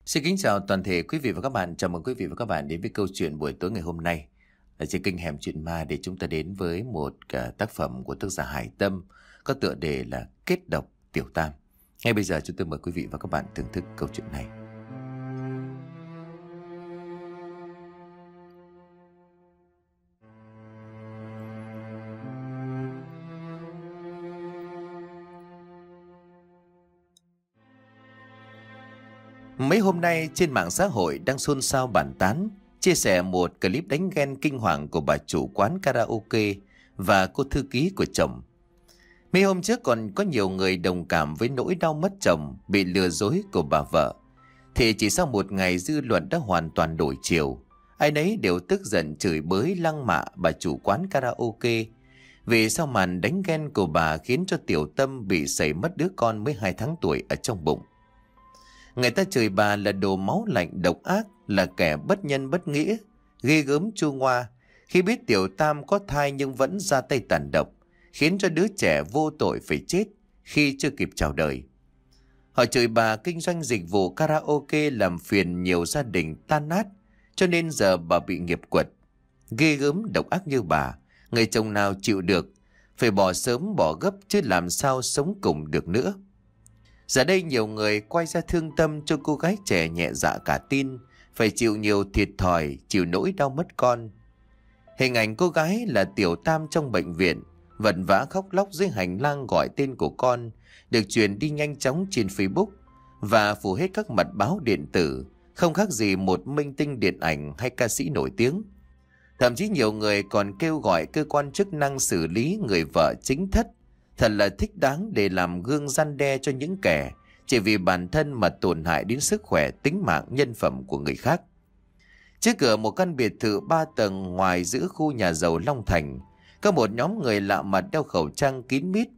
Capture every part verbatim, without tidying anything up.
Xin kính chào toàn thể quý vị và các bạn. Chào mừng quý vị và các bạn đến với câu chuyện buổi tối ngày hôm nay ở trên kênh Hẻm Chuyện Ma, để chúng ta đến với một uh, tác phẩm của tác giả Hải Tâm có tựa đề là Kết Độc Tiểu Tam. Ngay bây giờ chúng tôi mời quý vị và các bạn thưởng thức câu chuyện này. Mấy hôm nay trên mạng xã hội đang xôn xao bàn tán, chia sẻ một clip đánh ghen kinh hoàng của bà chủ quán karaoke và cô thư ký của chồng. Mấy hôm trước còn có nhiều người đồng cảm với nỗi đau mất chồng, bị lừa dối của bà vợ. Thì chỉ sau một ngày dư luận đã hoàn toàn đổi chiều. Ai nấy đều tức giận chửi bới lăng mạ bà chủ quán karaoke vì sau màn đánh ghen của bà khiến cho Tiểu Tâm bị sẩy mất đứa con mới hai tháng tuổi ở trong bụng. Người ta chửi bà là đồ máu lạnh độc ác, là kẻ bất nhân bất nghĩa, ghê gớm chua ngoa khi biết Tiểu Tam có thai nhưng vẫn ra tay tàn độc, khiến cho đứa trẻ vô tội phải chết khi chưa kịp chào đời. Họ chửi bà kinh doanh dịch vụ karaoke làm phiền nhiều gia đình tan nát, cho nên giờ bà bị nghiệp quật. Ghê gớm độc ác như bà, người chồng nào chịu được, phải bỏ sớm bỏ gấp chứ làm sao sống cùng được nữa. Giờ đây nhiều người quay ra thương tâm cho cô gái trẻ nhẹ dạ cả tin, phải chịu nhiều thiệt thòi, chịu nỗi đau mất con. Hình ảnh cô gái là Tiểu Tam trong bệnh viện, vật vã khóc lóc dưới hành lang gọi tên của con, được truyền đi nhanh chóng trên Facebook và phủ hết các mặt báo điện tử, không khác gì một minh tinh điện ảnh hay ca sĩ nổi tiếng. Thậm chí nhiều người còn kêu gọi cơ quan chức năng xử lý người vợ chính thất. Thật là thích đáng để làm gương răn đe cho những kẻ chỉ vì bản thân mà tổn hại đến sức khỏe, tính mạng, nhân phẩm của người khác. Trước cửa một căn biệt thự ba tầng ngoài giữa khu nhà giàu Long Thành, có một nhóm người lạ mặt đeo khẩu trang kín mít,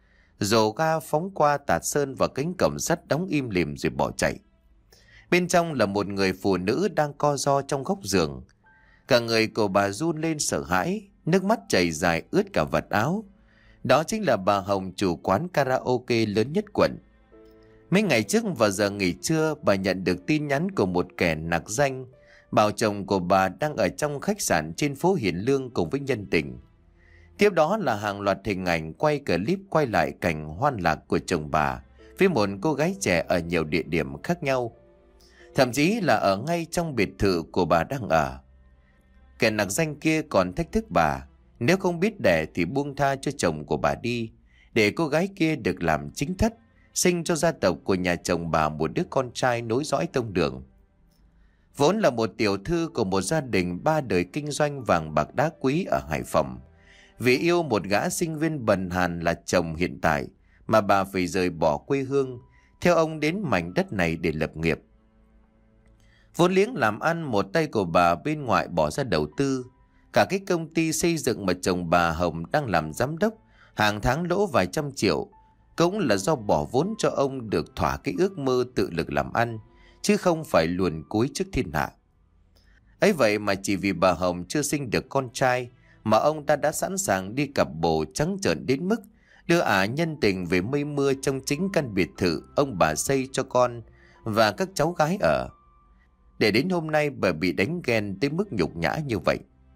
rồ ga phóng qua tạt sơn vào cánh cổng sắt đóng im lìm rồi bỏ chạy. Bên trong là một người phụ nữ đang co ro trong góc giường. Cả người của bà run lên sợ hãi, nước mắt chảy dài ướt cả vạt áo. Đó chính là bà Hồng, chủ quán karaoke lớn nhất quận. Mấy ngày trước vào giờ nghỉ trưa, bà nhận được tin nhắn của một kẻ nặc danh bảo chồng của bà đang ở trong khách sạn trên phố Hiền Lương cùng với nhân tình. Tiếp đó là hàng loạt hình ảnh quay clip quay lại cảnh hoan lạc của chồng bà với một cô gái trẻ ở nhiều địa điểm khác nhau, thậm chí là ở ngay trong biệt thự của bà đang ở. Kẻ nặc danh kia còn thách thức bà, nếu không biết đẻ thì buông tha cho chồng của bà đi, để cô gái kia được làm chính thất, sinh cho gia tộc của nhà chồng bà một đứa con trai nối dõi tông đường. Vốn là một tiểu thư của một gia đình ba đời kinh doanh vàng bạc đá quý ở Hải Phòng, vì yêu một gã sinh viên bần hàn là chồng hiện tại mà bà phải rời bỏ quê hương, theo ông đến mảnh đất này để lập nghiệp. Vốn liếng làm ăn một tay của bà bên ngoại bỏ ra đầu tư. Cả cái công ty xây dựng mà chồng bà Hồng đang làm giám đốc, hàng tháng lỗ vài trăm triệu, cũng là do bỏ vốn cho ông được thỏa cái ước mơ tự lực làm ăn, chứ không phải luồn cúi trước thiên hạ. Ấy vậy mà chỉ vì bà Hồng chưa sinh được con trai mà ông ta đã sẵn sàng đi cặp bồ trắng trợn đến mức đưa ả nhân tình về mây mưa trong chính căn biệt thự ông bà xây cho con và các cháu gái ở. Để đến hôm nay bà bị đánh ghen tới mức nhục nhã như vậy.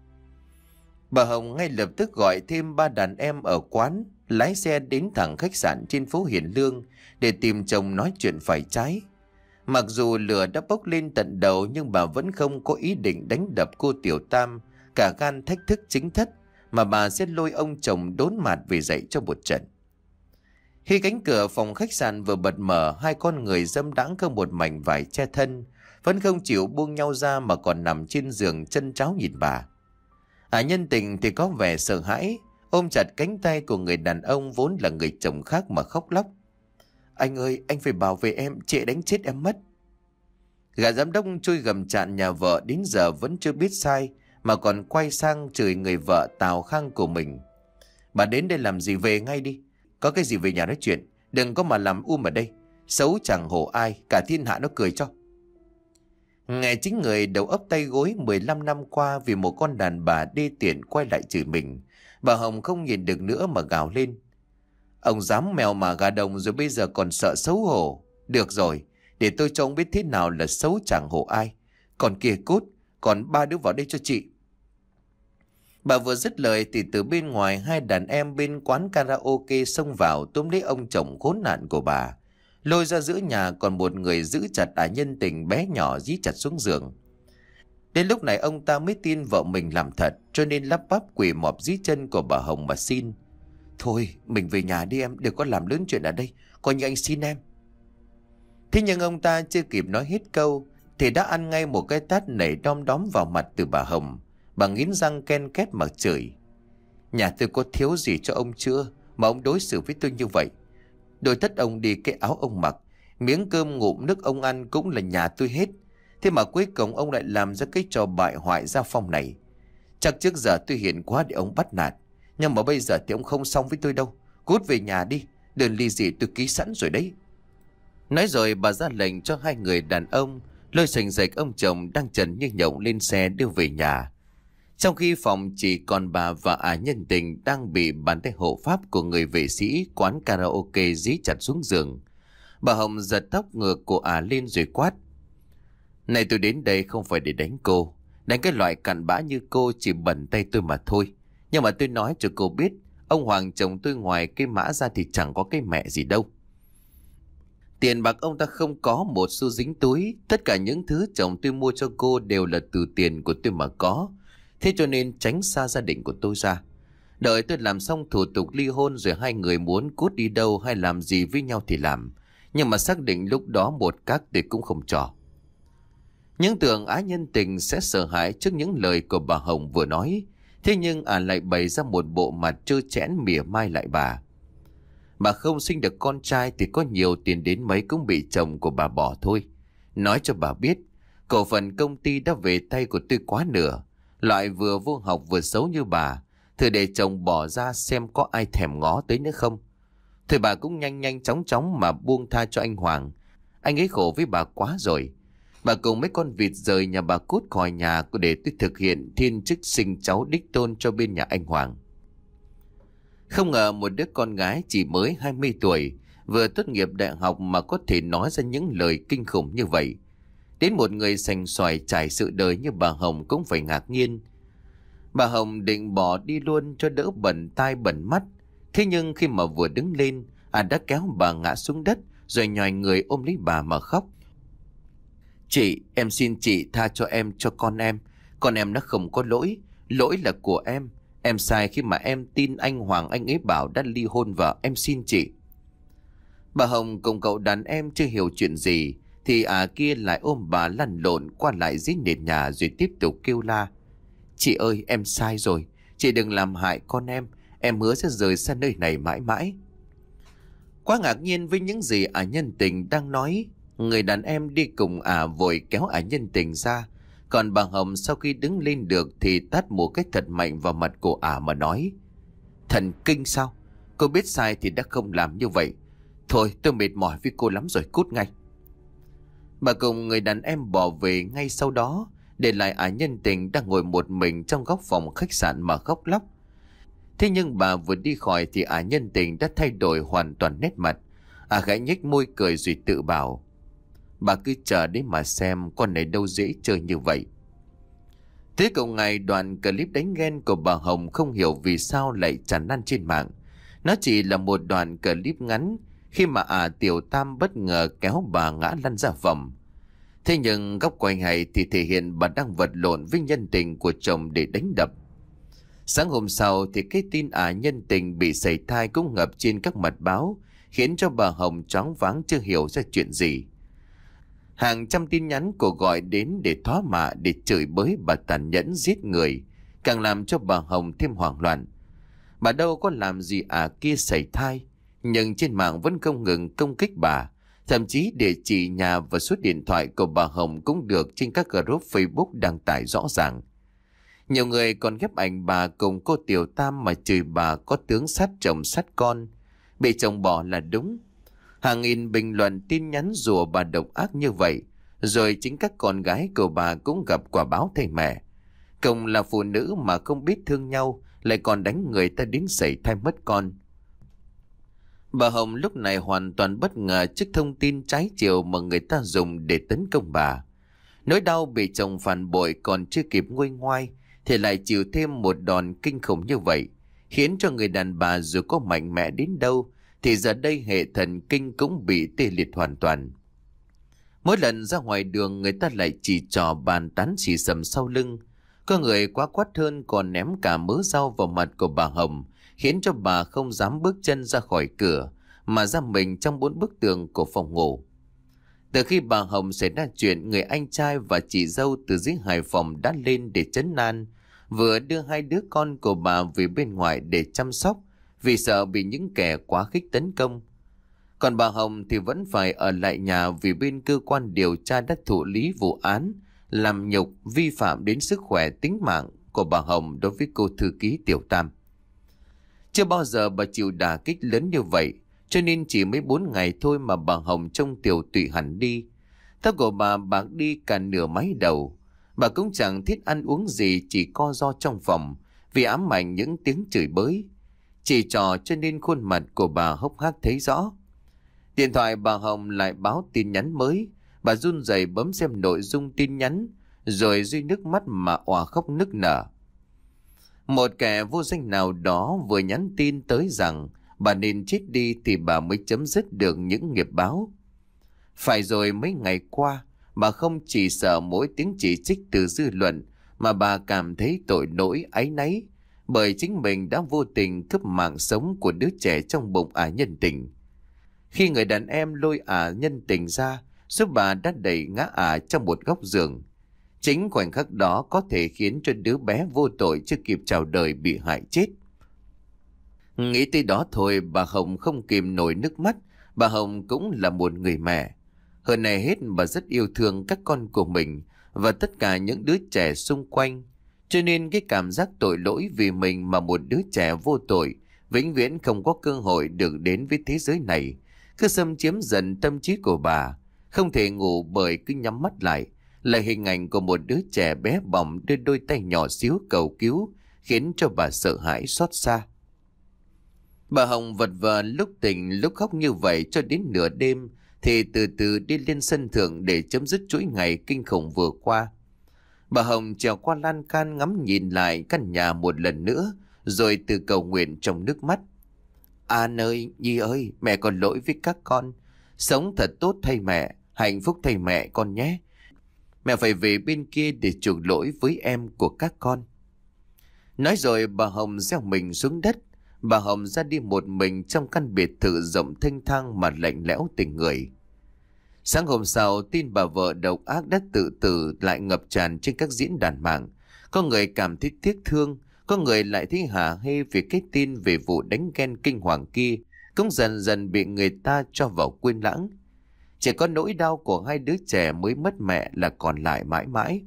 Bà Hồng ngay lập tức gọi thêm ba đàn em ở quán, lái xe đến thẳng khách sạn trên phố Hiền Lương để tìm chồng nói chuyện phải trái. Mặc dù lửa đã bốc lên tận đầu nhưng bà vẫn không có ý định đánh đập cô Tiểu Tam, cả gan thách thức chính thất, mà bà sẽ lôi ông chồng đốn mạt về dạy cho một trận. Khi cánh cửa phòng khách sạn vừa bật mở, hai con người dâm đãng không một mảnh vải che thân, vẫn không chịu buông nhau ra mà còn nằm trên giường chân cháo nhìn bà. À, nhân tình thì có vẻ sợ hãi, ôm chặt cánh tay của người đàn ông vốn là người chồng khác mà khóc lóc. Anh ơi, anh phải bảo vệ em, chị đánh chết em mất. Gã giám đốc chui gầm chạn nhà vợ đến giờ vẫn chưa biết sai mà còn quay sang chửi người vợ Tào Khang của mình. Bà đến đây làm gì, về ngay đi. Có cái gì về nhà nói chuyện, đừng có mà làm um ở đây. Xấu chẳng hổ ai, cả thiên hạ nó cười cho. Nghe chính người đầu ấp tay gối mười lăm năm qua vì một con đàn bà đê tiện quay lại chửi mình, bà Hồng không nhìn được nữa mà gào lên. Ông dám mèo mà gà đồng rồi bây giờ còn sợ xấu hổ. Được rồi, để tôi cho ông biết thế nào là xấu chẳng hổ ai. Còn kia Cút, còn ba đứa vào đây cho chị. Bà vừa dứt lời thì từ bên ngoài hai đàn em bên quán karaoke xông vào túm lấy ông chồng khốn nạn của bà, lôi ra giữa nhà, còn một người giữ chặt ả nhân tình bé nhỏ dí chặt xuống giường. Đến lúc này ông ta mới tin vợ mình làm thật, cho nên lắp bắp quỳ mọp dưới chân của bà Hồng mà xin: Thôi mình về nhà đi em, đừng có làm lớn chuyện ở đây, coi như anh xin em. Thế nhưng ông ta chưa kịp nói hết câu thì đã ăn ngay một cái tát nảy đom đóm vào mặt từ bà Hồng. Bà nghiến răng ken két mà chửi: Nhà tôi có thiếu gì cho ông chưa mà ông đối xử với tôi như vậy? Đôi tất ông đi, cái áo ông mặc, miếng cơm ngụm nước ông ăn cũng là nhà tôi hết. Thế mà cuối cùng ông lại làm ra cái trò bại hoại gia phong này. Chắc trước giờ tôi hiền quá để ông bắt nạt, nhưng mà bây giờ thì ông không xong với tôi đâu. Cút về nhà đi, đơn ly dị tôi ký sẵn rồi đấy. Nói rồi bà ra lệnh cho hai người đàn ông lôi sành rạch ông chồng đang trần như nhộng lên xe đưa về nhà. Trong khi phòng chỉ còn bà và ả nhân tình đang bị bàn tay hộ pháp của người vệ sĩ quán karaoke dí chặt xuống giường. Bà Hồng giật tóc ngược của ả lên rồi quát: Này, tôi đến đây không phải để đánh cô. Đánh cái loại cặn bã như cô chỉ bẩn tay tôi mà thôi. Nhưng mà tôi nói cho cô biết, ông Hoàng chồng tôi ngoài cái mã ra thì chẳng có cái mẹ gì đâu. Tiền bạc ông ta không có một xu dính túi. Tất cả những thứ chồng tôi mua cho cô đều là từ tiền của tôi mà có. Thế cho nên tránh xa gia đình của tôi ra. Đợi tôi làm xong thủ tục ly hôn rồi hai người muốn cút đi đâu hay làm gì với nhau thì làm. Nhưng mà xác định lúc đó một các tôi cũng không cho. Những tưởng ả nhân tình sẽ sợ hãi trước những lời của bà Hồng vừa nói. Thế nhưng ả lại bày ra một bộ mặt trơ trẽn mỉa mai lại bà. Bà không sinh được con trai thì có nhiều tiền đến mấy cũng bị chồng của bà bỏ thôi. Nói cho bà biết, cổ phần công ty đã về tay của tôi quá nửa. Loại vừa vô học vừa xấu như bà, thử để chồng bỏ ra xem có ai thèm ngó tới nữa không. Thôi bà cũng nhanh nhanh chóng chóng mà buông tha cho anh Hoàng. Anh ấy khổ với bà quá rồi. Bà cùng mấy con vịt rời nhà bà cút khỏi nhà để tôi thực hiện thiên chức sinh cháu đích tôn cho bên nhà anh Hoàng. Không ngờ một đứa con gái chỉ mới hai mươi tuổi, vừa tốt nghiệp đại học mà có thể nói ra những lời kinh khủng như vậy. Đến một người sành xoài trải sự đời như bà Hồng cũng phải ngạc nhiên. Bà Hồng định bỏ đi luôn cho đỡ bẩn tai bẩn mắt. Thế nhưng khi mà vừa đứng lên, à đã kéo bà ngã xuống đất rồi nhòi người ôm lấy bà mà khóc. Chị, em xin chị tha cho em, cho con em. Con em nó không có lỗi. Lỗi là của em. Em sai khi mà em tin anh Hoàng anh ấy bảo đã ly hôn vợ. Em xin chị. Bà Hồng cùng cậu đàn em chưa hiểu chuyện gì thì à kia lại ôm bà lăn lộn qua lại dưới nền nhà rồi tiếp tục kêu la: Chị ơi, em sai rồi. Chị đừng làm hại con em. Em hứa sẽ rời xa nơi này mãi mãi. Quá ngạc nhiên với những gì ả nhân tình đang nói, người đàn em đi cùng ả vội kéo ả nhân tình ra. Còn bà Hồng sau khi đứng lên được thì tát một cái thật mạnh vào mặt của ả mà nói: Thần kinh sao? Cô biết sai thì đã không làm như vậy. Thôi tôi mệt mỏi với cô lắm rồi, cút ngay. Bà cùng người đàn em bỏ về ngay sau đó, để lại ả nhân tình đang ngồi một mình trong góc phòng khách sạn mà khóc lóc. Thế nhưng bà vừa đi khỏi thì ả nhân tình đã thay đổi hoàn toàn nét mặt. Ả khẽ nhếch môi cười rồi tự bảo: Bà cứ chờ đấy mà xem, con này đâu dễ chơi như vậy. Thế cùng ngày đoạn clip đánh ghen của bà Hồng không hiểu vì sao lại tràn lan trên mạng. Nó chỉ là một đoạn clip ngắn khi mà ả Tiểu Tam bất ngờ kéo bà ngã lăn ra vòng. Thế nhưng góc quay hay thì thể hiện bà đang vật lộn với nhân tình của chồng để đánh đập. Sáng hôm sau thì cái tin ả nhân tình bị sảy thai cũng ngập trên các mặt báo, khiến cho bà Hồng choáng váng chưa hiểu ra chuyện gì. Hàng trăm tin nhắn cuộc gọi đến để thoá mạ, để chửi bới bà tàn nhẫn giết người, càng làm cho bà Hồng thêm hoảng loạn. Bà đâu có làm gì ả kia sảy thai, nhưng trên mạng vẫn không ngừng công kích bà. Thậm chí địa chỉ nhà và số điện thoại của bà Hồng cũng được trên các group Facebook đăng tải rõ ràng. Nhiều người còn ghép ảnh bà cùng cô Tiểu Tam mà chửi bà có tướng sát chồng sát con, bị chồng bỏ là đúng. Hàng nghìn bình luận tin nhắn rủa bà độc ác như vậy, rồi chính các con gái của bà cũng gặp quả báo thay mẹ. Cùng là phụ nữ mà không biết thương nhau, lại còn đánh người ta đến sảy thai mất con. Bà Hồng lúc này hoàn toàn bất ngờ trước thông tin trái chiều mà người ta dùng để tấn công bà. Nỗi đau bị chồng phản bội còn chưa kịp nguôi ngoai thì lại chịu thêm một đòn kinh khủng như vậy, khiến cho người đàn bà dù có mạnh mẽ đến đâu thì giờ đây hệ thần kinh cũng bị tê liệt hoàn toàn. Mỗi lần ra ngoài đường người ta lại chỉ trò bàn tán xì xầm sau lưng. Có người quá quát hơn còn ném cả mớ rau vào mặt của bà Hồng, khiến cho bà không dám bước chân ra khỏi cửa mà ra mình trong bốn bức tường của phòng ngủ. Từ khi bà Hồng xảy ra chuyện, người anh trai và chị dâu từ dưới Hải Phòng đã lên để trấn an, vừa đưa hai đứa con của bà về bên ngoài để chăm sóc vì sợ bị những kẻ quá khích tấn công. Còn bà Hồng thì vẫn phải ở lại nhà vì bên cơ quan điều tra đã thụ lý vụ án làm nhục vi phạm đến sức khỏe tính mạng của bà Hồng đối với cô thư ký Tiểu Tam. Chưa bao giờ bà chịu đả kích lớn như vậy, cho nên chỉ mấy bốn ngày thôi mà bà Hồng trông tiều tụy hẳn đi. Tóc của bà bạc đi cả nửa mái đầu. Bà cũng chẳng thích ăn uống gì, chỉ co ro trong phòng vì ám ảnh những tiếng chửi bới. Chỉ trò cho nên khuôn mặt của bà hốc hác thấy rõ. Điện thoại bà Hồng lại báo tin nhắn mới. Bà run rẩy bấm xem nội dung tin nhắn, rồi rơi nước mắt mà òa khóc nức nở. Một kẻ vô danh nào đó vừa nhắn tin tới rằng bà nên chết đi thì bà mới chấm dứt được những nghiệp báo. Phải rồi, mấy ngày qua, bà không chỉ sợ mỗi tiếng chỉ trích từ dư luận mà bà cảm thấy tội lỗi áy náy bởi chính mình đã vô tình cướp mạng sống của đứa trẻ trong bụng ả nhân tình. Khi người đàn em lôi ả nhân tình ra, giúp bà đã đẩy ngã ả trong một góc giường. Chính khoảnh khắc đó có thể khiến cho đứa bé vô tội chưa kịp chào đời bị hại chết. Nghĩ tới đó thôi, bà Hồng không kìm nổi nước mắt. Bà Hồng cũng là một người mẹ. Hơn này hết, bà rất yêu thương các con của mình và tất cả những đứa trẻ xung quanh. Cho nên cái cảm giác tội lỗi vì mình mà một đứa trẻ vô tội vĩnh viễn không có cơ hội được đến với thế giới này cứ xâm chiếm dần tâm trí của bà. Không thể ngủ bởi cứ nhắm mắt lại là hình ảnh của một đứa trẻ bé bỏng đưa đôi tay nhỏ xíu cầu cứu, khiến cho bà sợ hãi xót xa. Bà Hồng vật vờ lúc tỉnh lúc khóc như vậy cho đến nửa đêm thì từ từ đi lên sân thượng để chấm dứt chuỗi ngày kinh khủng vừa qua. Bà Hồng trèo qua lan can ngắm nhìn lại căn nhà một lần nữa, rồi từ cầu nguyện trong nước mắt. An ơi, Nhi ơi, mẹ còn lỗi với các con. Sống thật tốt thay mẹ, hạnh phúc thay mẹ con nhé. Mẹ phải về bên kia để chuộc lỗi với em của các con. Nói rồi bà Hồng gieo mình xuống đất. Bà Hồng ra đi một mình trong căn biệt thự rộng thênh thang mà lạnh lẽo tình người. Sáng hôm sau, tin bà vợ độc ác đã tự tử lại ngập tràn trên các diễn đàn mạng. Có người cảm thấy tiếc thương, có người lại thấy hả hê vì cái tin về vụ đánh ghen kinh hoàng kia cũng dần dần bị người ta cho vào quên lãng. Chỉ có nỗi đau của hai đứa trẻ mới mất mẹ là còn lại mãi mãi.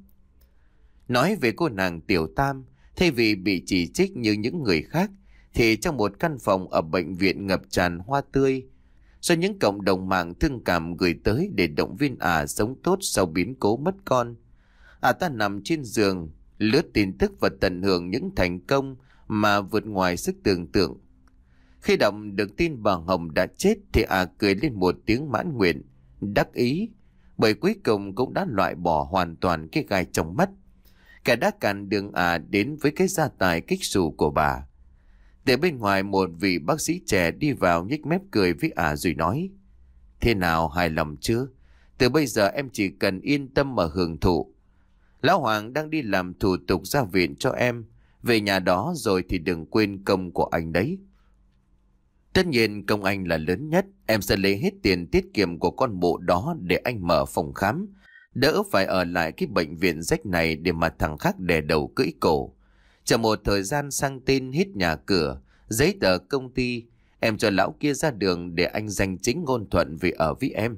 Nói về cô nàng Tiểu Tam, thay vì bị chỉ trích như những người khác, thì trong một căn phòng ở bệnh viện ngập tràn hoa tươi, do những cộng đồng mạng thương cảm gửi tới để động viên ả à sống tốt sau biến cố mất con. Ả à ta nằm trên giường, lướt tin tức và tận hưởng những thành công mà vượt ngoài sức tưởng tượng. Khi đọc được tin bà Hồng đã chết thì ả à cười lên một tiếng mãn nguyện, đắc ý, bởi cuối cùng cũng đã loại bỏ hoàn toàn cái gai trong mắt. Cả đã cản đường ả à đến với cái gia tài kích xù của bà. Từ bên ngoài một vị bác sĩ trẻ đi vào nhếch mép cười với ả à rồi nói: Thế nào, hài lòng chưa? Từ bây giờ em chỉ cần yên tâm mà hưởng thụ. Lão Hoàng đang đi làm thủ tục ra viện cho em. Về nhà đó rồi thì đừng quên công của anh đấy. Tất nhiên công anh là lớn nhất. Em sẽ lấy hết tiền tiết kiệm của con mụ đó để anh mở phòng khám, đỡ phải ở lại cái bệnh viện rách này để mà thằng khác đè đầu cưỡi cổ. Chờ một thời gian sang tên hết nhà cửa, giấy tờ công ty, em cho lão kia ra đường để anh danh chính ngôn thuận về ở với em.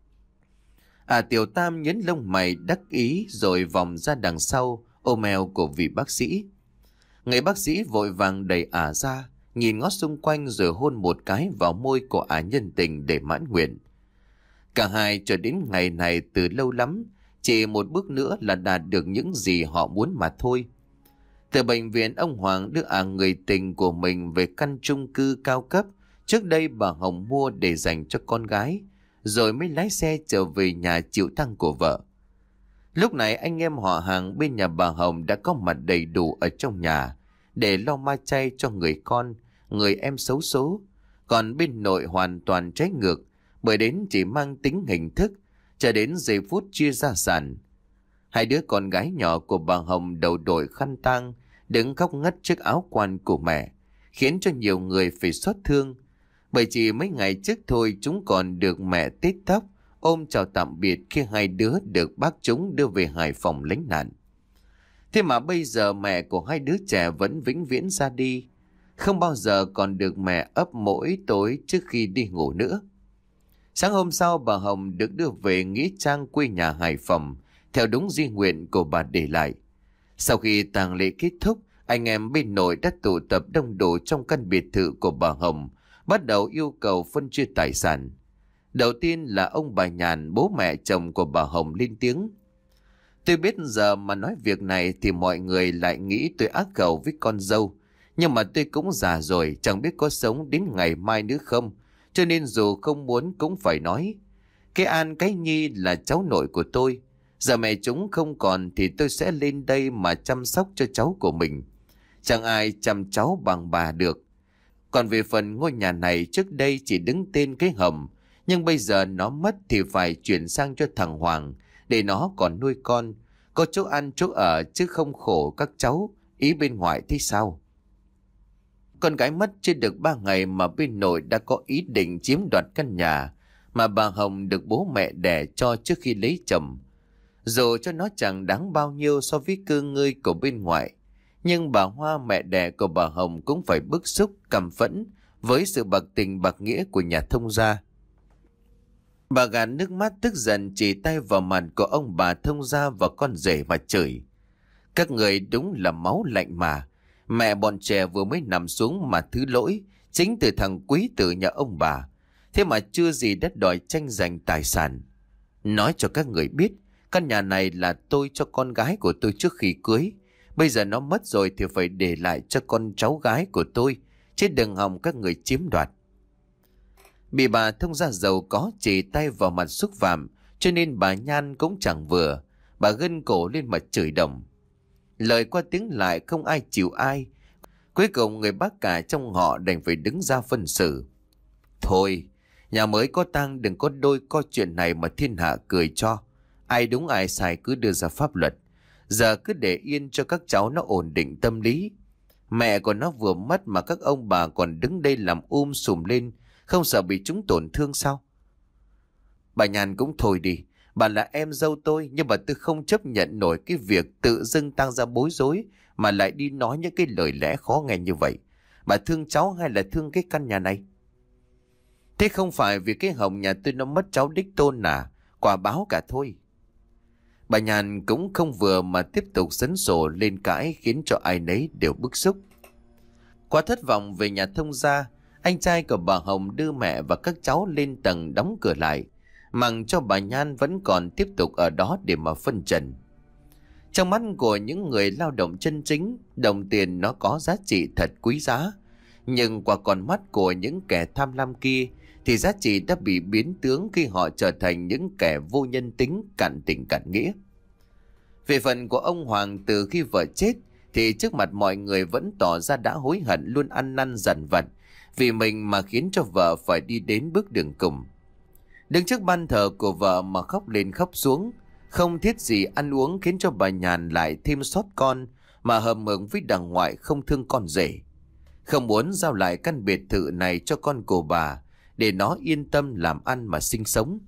À, Tiểu Tam nhấn lông mày đắc ý rồi vòng ra đằng sau ôm eo của vị bác sĩ. Người bác sĩ vội vàng đẩy ả ra, nhìn ngó xung quanh rồi hôn một cái vào môi của ả nhân tình để mãn nguyện. Cả hai cho đến ngày này từ lâu lắm, chỉ một bước nữa là đạt được những gì họ muốn mà thôi. Từ bệnh viện, ông Hoàng đưa ả người tình của mình về căn chung cư cao cấp trước đây bà Hồng mua để dành cho con gái, rồi mới lái xe trở về nhà chịu tang của vợ. Lúc này anh em họ hàng bên nhà bà Hồng đã có mặt đầy đủ ở trong nhà để lo ma chay cho người con, người em xấu số. Còn bên nội hoàn toàn trái ngược, bởi đến chỉ mang tính hình thức, cho đến giây phút chia gia sản. Hai đứa con gái nhỏ của bà Hồng đầu đội khăn tang, đứng khóc ngất trước áo quan của mẹ, khiến cho nhiều người phải xót thương. Bởi chỉ mấy ngày trước thôi chúng còn được mẹ tết tóc, ôm chào tạm biệt khi hai đứa được bác chúng đưa về Hải Phòng lánh nạn. Thế mà bây giờ mẹ của hai đứa trẻ vẫn vĩnh viễn ra đi, không bao giờ còn được mẹ ấp mỗi tối trước khi đi ngủ nữa. Sáng hôm sau bà Hồng được đưa về nghĩa trang quê nhà Hải Phòng theo đúng di nguyện của bà để lại. Sau khi tang lễ kết thúc, anh em bên nội đã tụ tập đông đủ trong căn biệt thự của bà Hồng, bắt đầu yêu cầu phân chia tài sản. Đầu tiên là ông bà Nhàn, bố mẹ chồng của bà Hồng lên tiếng. Tôi biết giờ mà nói việc này thì mọi người lại nghĩ tôi ác khẩu với con dâu. Nhưng mà tôi cũng già rồi, chẳng biết có sống đến ngày mai nữa không. Cho nên dù không muốn cũng phải nói. Cái An, cái Nhi là cháu nội của tôi. Giờ mẹ chúng không còn thì tôi sẽ lên đây mà chăm sóc cho cháu của mình. Chẳng ai chăm cháu bằng bà được. Còn về phần ngôi nhà này trước đây chỉ đứng tên cái Hồng, nhưng bây giờ nó mất thì phải chuyển sang cho thằng Hoàng để nó còn nuôi con, có chỗ ăn chỗ ở chứ không khổ các cháu. Ý bên ngoài thì sao? Con gái mất chưa được ba ngày mà bên nội đã có ý định chiếm đoạt căn nhà mà bà Hồng được bố mẹ đẻ cho trước khi lấy chồng. Dù cho nó chẳng đáng bao nhiêu so với cơ ngơi của bên ngoại, nhưng bà Hoa mẹ đẻ của bà Hồng cũng phải bức xúc, căm phẫn với sự bạc tình bạc nghĩa của nhà thông gia. Bà gạt nước mắt tức giận chỉ tay vào mặt của ông bà thông gia và con rể mà chửi. Các người đúng là máu lạnh mà. Mẹ bọn trẻ vừa mới nằm xuống mà thứ lỗi chính từ thằng quý tử nhà ông bà. Thế mà chưa gì đất đòi tranh giành tài sản. Nói cho các người biết, căn nhà này là tôi cho con gái của tôi trước khi cưới. Bây giờ nó mất rồi thì phải để lại cho con cháu gái của tôi, chứ đừng hòng các người chiếm đoạt. Bị bà thông gia giàu có chỉ tay vào mặt xúc phạm, cho nên bà Nhan cũng chẳng vừa. Bà gân cổ lên mà chửi đồng. Lời qua tiếng lại không ai chịu ai. Cuối cùng người bác cả trong họ đành phải đứng ra phân xử. Thôi, nhà mới có tang đừng có đôi co chuyện này mà thiên hạ cười cho. Ai đúng ai sai cứ đưa ra pháp luật. Giờ cứ để yên cho các cháu nó ổn định tâm lý. Mẹ của nó vừa mất mà các ông bà còn đứng đây làm um sùm lên, không sợ bị chúng tổn thương sao? Bà Nhàn cũng thôi đi. Bà là em dâu tôi, nhưng mà tôi không chấp nhận nổi cái việc tự dưng tăng ra bối rối mà lại đi nói những cái lời lẽ khó nghe như vậy. Bà thương cháu hay là thương cái căn nhà này? Thế không phải vì cái Hồng nhà tôi nó mất cháu đích tôn à? Quả báo cả thôi. Bà Nhàn cũng không vừa mà tiếp tục sấn sổ lên cãi, khiến cho ai nấy đều bức xúc. Quá thất vọng về nhà thông gia, anh trai của bà Hồng đưa mẹ và các cháu lên tầng đóng cửa lại, mặc cho bà Nhan vẫn còn tiếp tục ở đó để mà phân trần. Trong mắt của những người lao động chân chính, đồng tiền nó có giá trị thật quý giá. Nhưng qua con mắt của những kẻ tham lam kia thì giá trị đã bị biến tướng khi họ trở thành những kẻ vô nhân tính, cạn tình cạn nghĩa. Về phần của ông Hoàng, từ khi vợ chết thì trước mặt mọi người vẫn tỏ ra đã hối hận, luôn ăn năn dằn vặt vì mình mà khiến cho vợ phải đi đến bước đường cùng. Đứng trước ban thờ của vợ mà khóc lên khóc xuống, không thiết gì ăn uống, khiến cho bà Nhàn lại thêm xót con mà hầm hực với đằng ngoại không thương con rể. Không muốn giao lại căn biệt thự này cho con của bà để nó yên tâm làm ăn mà sinh sống.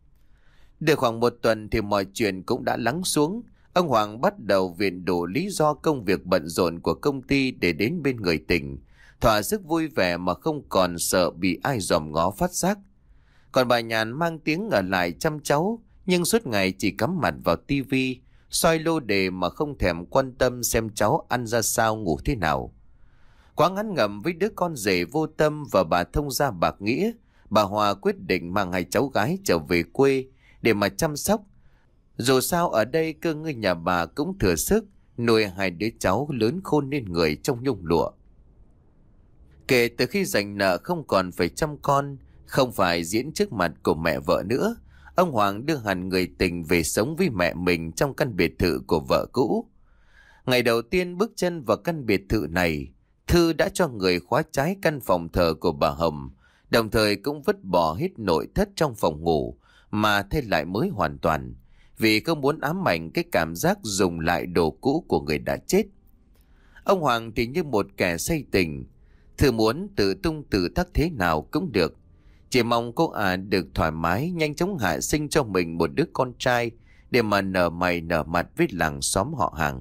Được khoảng một tuần thì mọi chuyện cũng đã lắng xuống. Ông Hoàng bắt đầu viện đủ lý do công việc bận rộn của công ty để đến bên người tình, thỏa sức vui vẻ mà không còn sợ bị ai dòm ngó phát giác. Còn bà Nhàn mang tiếng ở lại chăm cháu, nhưng suốt ngày chỉ cắm mặt vào tivi, soi lô đề mà không thèm quan tâm xem cháu ăn ra sao, ngủ thế nào. Quá ngán ngẩm với đứa con rể vô tâm và bà thông gia bạc nghĩa, bà Hòa quyết định mang hai cháu gái trở về quê để mà chăm sóc. Dù sao ở đây cơ ngơi nhà bà cũng thừa sức nuôi hai đứa cháu lớn khôn nên người trong nhung lụa. Kể từ khi giành nợ không còn phải chăm con, không phải diễn trước mặt của mẹ vợ nữa, ông Hoàng đưa hẳn người tình về sống với mẹ mình trong căn biệt thự của vợ cũ. Ngày đầu tiên bước chân vào căn biệt thự này, Thư đã cho người khóa trái căn phòng thờ của bà Hồng, đồng thời cũng vứt bỏ hết nội thất trong phòng ngủ mà thay lại mới hoàn toàn, vì không muốn ám ảnh cái cảm giác dùng lại đồ cũ của người đã chết. Ông Hoàng thì như một kẻ say tình, Thư muốn tự tung tự tác thế nào cũng được, chỉ mong cô à được thoải mái nhanh chóng hạ sinh cho mình một đứa con trai để mà nở mày nở mặt với làng xóm họ hàng.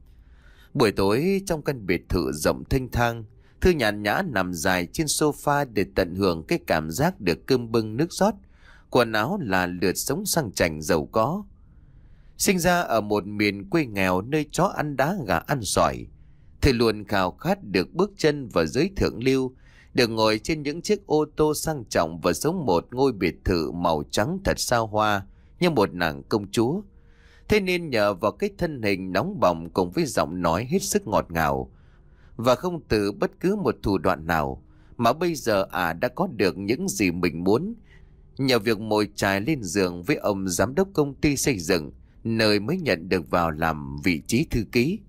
Buổi tối trong căn biệt thự rộng thênh thang, Thư nhàn nhã nằm dài trên sofa để tận hưởng cái cảm giác được cơm bưng nước rót, quần áo là lượt, sống sang chảnh giàu có. Sinh ra ở một miền quê nghèo nơi chó ăn đá gà ăn sỏi, Thư luôn khao khát được bước chân vào giới thượng lưu, được ngồi trên những chiếc ô tô sang trọng và sống một ngôi biệt thự màu trắng thật xa hoa như một nàng công chúa. Thế nên nhờ vào cái thân hình nóng bỏng cùng với giọng nói hết sức ngọt ngào và không từ bất cứ một thủ đoạn nào, mà bây giờ à đã có được những gì mình muốn, nhờ việc mồi chài lên giường với ông giám đốc công ty xây dựng nơi mới nhận được vào làm vị trí thư ký.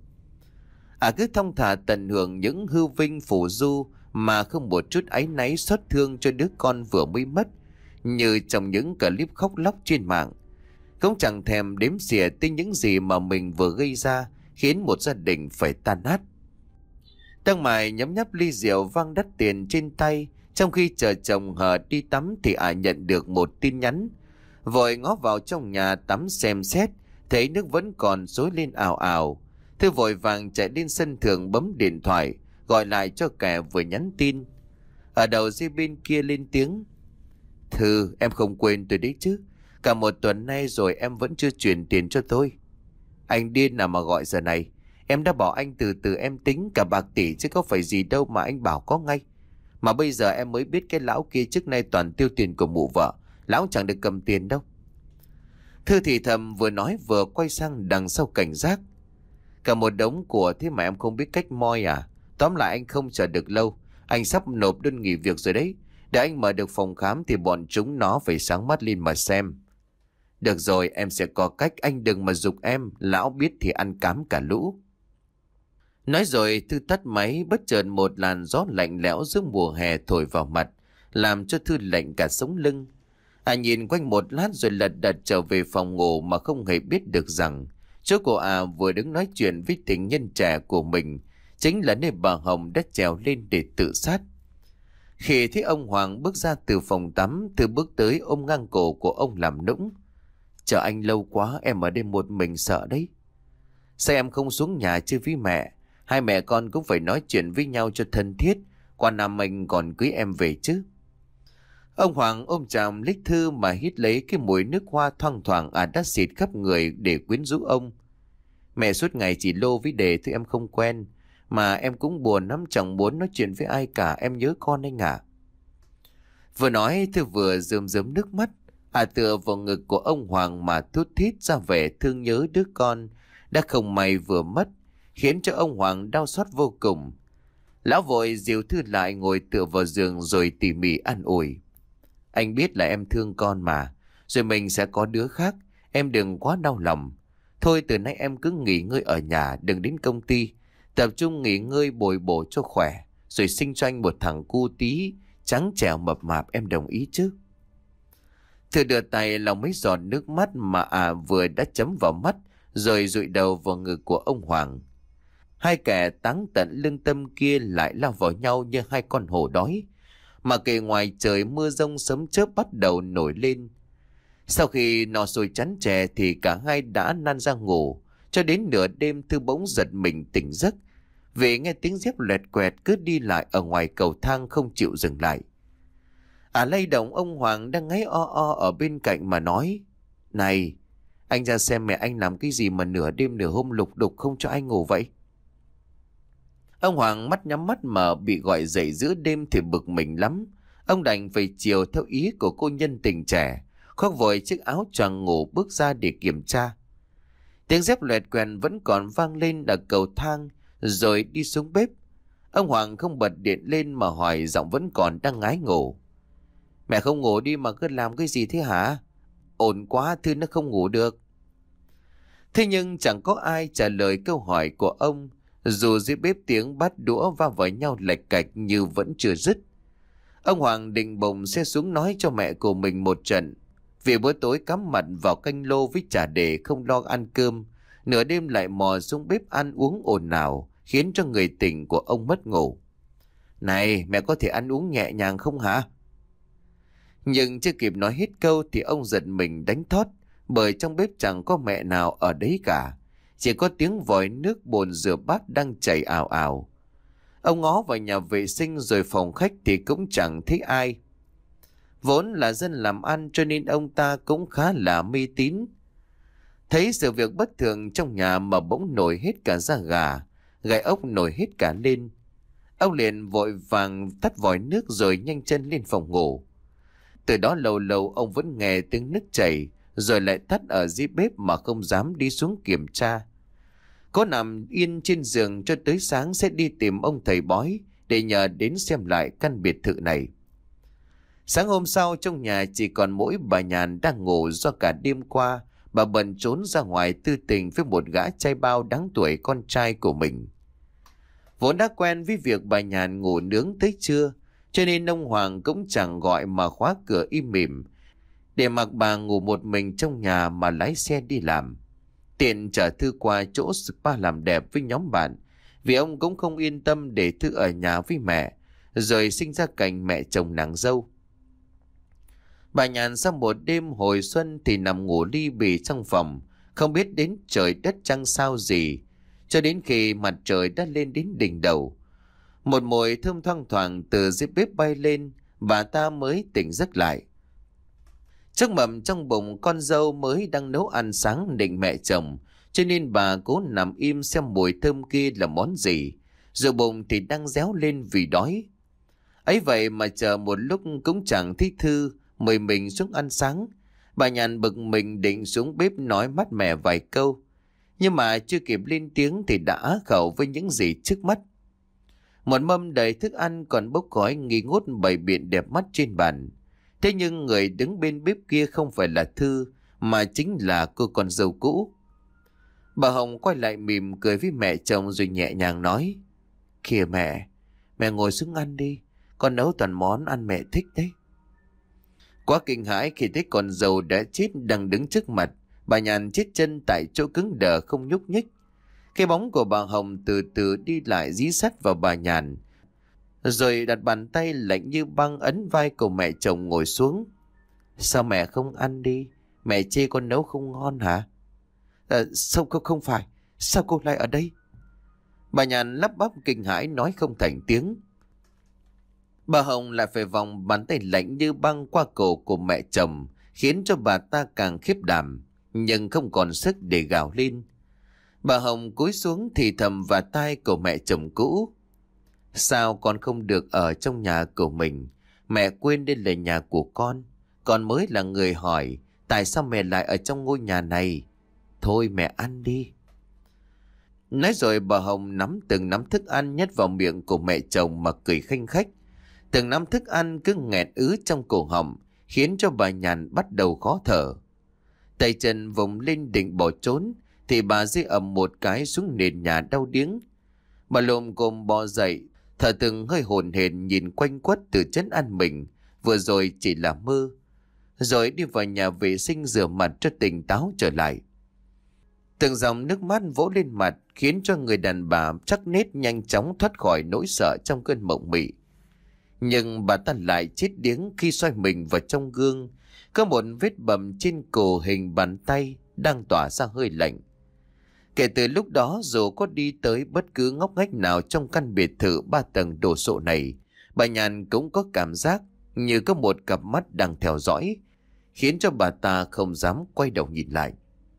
À cứ thong thả tận hưởng những hư vinh phù du mà không một chút áy náy xót thương cho đứa con vừa mới mất, như trong những clip khóc lóc trên mạng. Cũng chẳng thèm đếm xỉa tới những gì mà mình vừa gây ra, khiến một gia đình phải tan nát. Đang mải nhấm nháp ly rượu vang đắt tiền trên tay, trong khi chờ chồng Hờ đi tắm thì à nhận được một tin nhắn. Vội ngó vào trong nhà tắm xem xét, thấy nước vẫn còn xối lên ào ào. Thư vội vàng chạy lên sân thượng bấm điện thoại, gọi lại cho kẻ vừa nhắn tin. Ở đầu dây bên kia lên tiếng: Thư, em không quên tôi đấy chứ. Cả một tuần nay rồi em vẫn chưa chuyển tiền cho tôi. Anh điên nào mà gọi giờ này. Em đã bảo anh từ từ em tính, cả bạc tỷ chứ có phải gì đâu mà anh bảo có ngay. Mà bây giờ em mới biết cái lão kia trước nay toàn tiêu tiền của mụ vợ. Lão chẳng được cầm tiền đâu. Thư thì thầm vừa nói vừa quay sang đằng sau cảnh giác. Cả một đống của thế mà em không biết cách moi à? Tóm lại anh không chờ được lâu. Anh sắp nộp đơn nghỉ việc rồi đấy. Để anh mở được phòng khám thì bọn chúng nó phải sáng mắt lên mà xem. Được rồi, em sẽ có cách, anh đừng mà giục em, lão biết thì ăn cám cả lũ. Nói rồi Thư tắt máy, bất chợt một làn gió lạnh lẽo giữa mùa hè thổi vào mặt, làm cho Thư lạnh cả sống lưng. À nhìn quanh một lát rồi lật đật trở về phòng ngủ mà không hề biết được rằng chỗ của à vừa đứng nói chuyện với tình nhân trẻ của mình chính là nơi bà Hồng đã trèo lên để tự sát. Khi thấy ông Hoàng bước ra từ phòng tắm, Thư bước tới ôm ngang cổ của ông làm nũng. Chờ anh lâu quá, em ở đây một mình sợ đấy. Sao em không xuống nhà chơi với mẹ? Hai mẹ con cũng phải nói chuyện với nhau cho thân thiết. Qua năm mình còn cưới em về chứ. Ông Hoàng ôm chầm lấy Thư mà hít lấy cái mùi nước hoa thoang thoảng à đã xịt khắp người để quyến rũ ông. Mẹ suốt ngày chỉ lô với đề thôi em không quen. Mà em cũng buồn lắm, chẳng muốn nói chuyện với ai cả, em nhớ con anh à. Vừa nói Thư vừa rơm rớm nước mắt. À tựa vào ngực của ông Hoàng mà thút thít ra vẻ thương nhớ đứa con đã không may vừa mất, khiến cho ông Hoàng đau xót vô cùng. Lão vội dìu Thư lại ngồi tựa vào giường rồi tỉ mỉ an ủi. Anh biết là em thương con mà, rồi mình sẽ có đứa khác, em đừng quá đau lòng. Thôi từ nay em cứ nghỉ ngơi ở nhà, đừng đến công ty, tập trung nghỉ ngơi bồi bổ cho khỏe, rồi sinh cho anh một thằng cu tí trắng trẻo mập mạp, em đồng ý chứ? Thư đưa tay lau mấy giọt nước mắt mà à vừa đã chấm vào mắt, rồi dụi đầu vào ngực của ông Hoàng. Hai kẻ táng tận lương tâm kia lại lao vào nhau như hai con hổ đói, mà kể ngoài trời mưa giông sấm chớp bắt đầu nổi lên. Sau khi no sôi chán chè thì cả hai đã lăn ra ngủ, cho đến nửa đêm Thư bỗng giật mình tỉnh giấc vì nghe tiếng dép loẹt quẹt cứ đi lại ở ngoài cầu thang không chịu dừng lại. À lay động ông Hoàng đang ngáy o o ở bên cạnh mà nói: Này, anh ra xem mẹ anh làm cái gì mà nửa đêm nửa hôm lục đục không cho anh ngủ vậy? Ông Hoàng mắt nhắm mắt mở, bị gọi dậy giữa đêm thì bực mình lắm. Ông đành phải chiều theo ý của cô nhân tình trẻ, khoác vội chiếc áo choàng ngủ bước ra để kiểm tra. Tiếng dép loẹt quẹt vẫn còn vang lên ở cầu thang, rồi đi xuống bếp. Ông Hoàng không bật điện lên mà hỏi, giọng vẫn còn đang ngái ngủ. Mẹ không ngủ đi mà cứ làm cái gì thế hả? Ổn quá, Thư nó không ngủ được. Thế nhưng chẳng có ai trả lời câu hỏi của ông, dù dưới bếp tiếng bát đũa va vào nhau lạch cạch như vẫn chưa dứt. Ông Hoàng định bồng xe xuống nói cho mẹ của mình một trận, vì bữa tối cắm mặt vào canh lô với chả để không lo ăn cơm, nửa đêm lại mò xuống bếp ăn uống ồn ào, khiến cho người tình của ông mất ngủ. Này, mẹ có thể ăn uống nhẹ nhàng không hả? Nhưng chưa kịp nói hết câu thì ông giật mình đánh thót, bởi trong bếp chẳng có mẹ nào ở đấy cả. Chỉ có tiếng vòi nước bồn rửa bát đang chảy ào ào. Ông ngó vào nhà vệ sinh rồi phòng khách thì cũng chẳng thấy ai. Vốn là dân làm ăn cho nên ông ta cũng khá là mê tín. Thấy sự việc bất thường trong nhà mà bỗng nổi hết cả da gà, gai ốc nổi hết cả lên. Ông liền vội vàng tắt vòi nước rồi nhanh chân lên phòng ngủ. Từ đó lâu lâu ông vẫn nghe tiếng nước chảy, rồi lại tắt ở dưới bếp mà không dám đi xuống kiểm tra. Có nằm yên trên giường cho tới sáng sẽ đi tìm ông thầy bói để nhờ đến xem lại căn biệt thự này. Sáng hôm sau trong nhà chỉ còn mỗi bà Nhàn đang ngủ, do cả đêm qua bà bận trốn ra ngoài tư tình với một gã trai bao đáng tuổi con trai của mình. Vốn đã quen với việc bà Nhàn ngủ nướng tới trưa, cho nên ông Hoàng cũng chẳng gọi mà khóa cửa im mỉm, để mặc bà ngủ một mình trong nhà mà lái xe đi làm. Tiện chở Thư qua chỗ spa làm đẹp với nhóm bạn, vì ông cũng không yên tâm để Thư ở nhà với mẹ, rồi sinh ra cảnh mẹ chồng nàng dâu. Bà Nhàn sau một đêm hồi xuân thì nằm ngủ li bì trong phòng, không biết đến trời đất trăng sao gì, cho đến khi mặt trời đã lên đến đỉnh đầu. Một mùi thơm thoang thoảng từ dưới bếp bay lên, bà ta mới tỉnh giấc lại. Chắc mầm trong bụng con dâu mới đang nấu ăn sáng định mẹ chồng, cho nên bà cố nằm im xem mùi thơm kia là món gì, rồi bụng thì đang réo lên vì đói. Ấy vậy mà chờ một lúc cũng chẳng thấy Thư mời mình xuống ăn sáng. Bà Nhàn bực mình định xuống bếp nói mát mẻ vài câu, nhưng mà chưa kịp lên tiếng thì đã á khẩu với những gì trước mắt. Một mâm đầy thức ăn còn bốc khói nghi ngút bày biện đẹp mắt trên bàn. Thế nhưng người đứng bên bếp kia không phải là Thư, mà chính là cô con dâu cũ. Bà Hồng quay lại mỉm cười với mẹ chồng rồi nhẹ nhàng nói: Kìa mẹ, mẹ ngồi xuống ăn đi, con nấu toàn món ăn mẹ thích đấy. Quá kinh hãi khi thấy con dâu đã chết đang đứng trước mặt, bà Nhàn chết chân tại chỗ cứng đờ không nhúc nhích. Cái bóng của bà Hồng từ từ đi lại dí sát vào bà Nhàn, rồi đặt bàn tay lạnh như băng ấn vai của mẹ chồng ngồi xuống. Sao mẹ không ăn đi? Mẹ chê con nấu không ngon hả? À, sao cô không phải? Sao cô lại ở đây? Bà Nhàn lắp bắp kinh hãi nói không thành tiếng. Bà Hồng lại phải vòng bàn tay lạnh như băng qua cổ của mẹ chồng, khiến cho bà ta càng khiếp đảm, nhưng không còn sức để gào lên. Bà Hồng cúi xuống thì thầm vào tai của mẹ chồng cũ: Sao con không được ở trong nhà của mình? Mẹ quên đây là nhà của con. Con mới là người hỏi tại sao mẹ lại ở trong ngôi nhà này. Thôi mẹ ăn đi. Nói rồi bà Hồng nắm từng nắm thức ăn nhét vào miệng của mẹ chồng mà cười khanh khách. Từng nắm thức ăn cứ nghẹt ứ trong cổ họng, khiến cho bà Nhàn bắt đầu khó thở. Tay chân vùng lên định bỏ trốn thì bà rơi ầm một cái xuống nền nhà đau điếng. Bà lồm cồm bò dậy, thở từng hơi hổn hển nhìn quanh quất từ trấn an mình vừa rồi chỉ là mơ, rồi đi vào nhà vệ sinh rửa mặt cho tỉnh táo trở lại. Từng dòng nước mắt vỗ lên mặt khiến cho người đàn bà chắc nết nhanh chóng thoát khỏi nỗi sợ trong cơn mộng mị. Nhưng bà ta lại chết điếng khi xoay mình vào trong gương, có một vết bầm trên cổ hình bàn tay đang tỏa ra hơi lạnh. Kể từ lúc đó, dù có đi tới bất cứ ngóc ngách nào trong căn biệt thự ba tầng đồ sộ này, bà Nhàn cũng có cảm giác như có một cặp mắt đang theo dõi, khiến cho bà ta không dám quay đầu nhìn lại.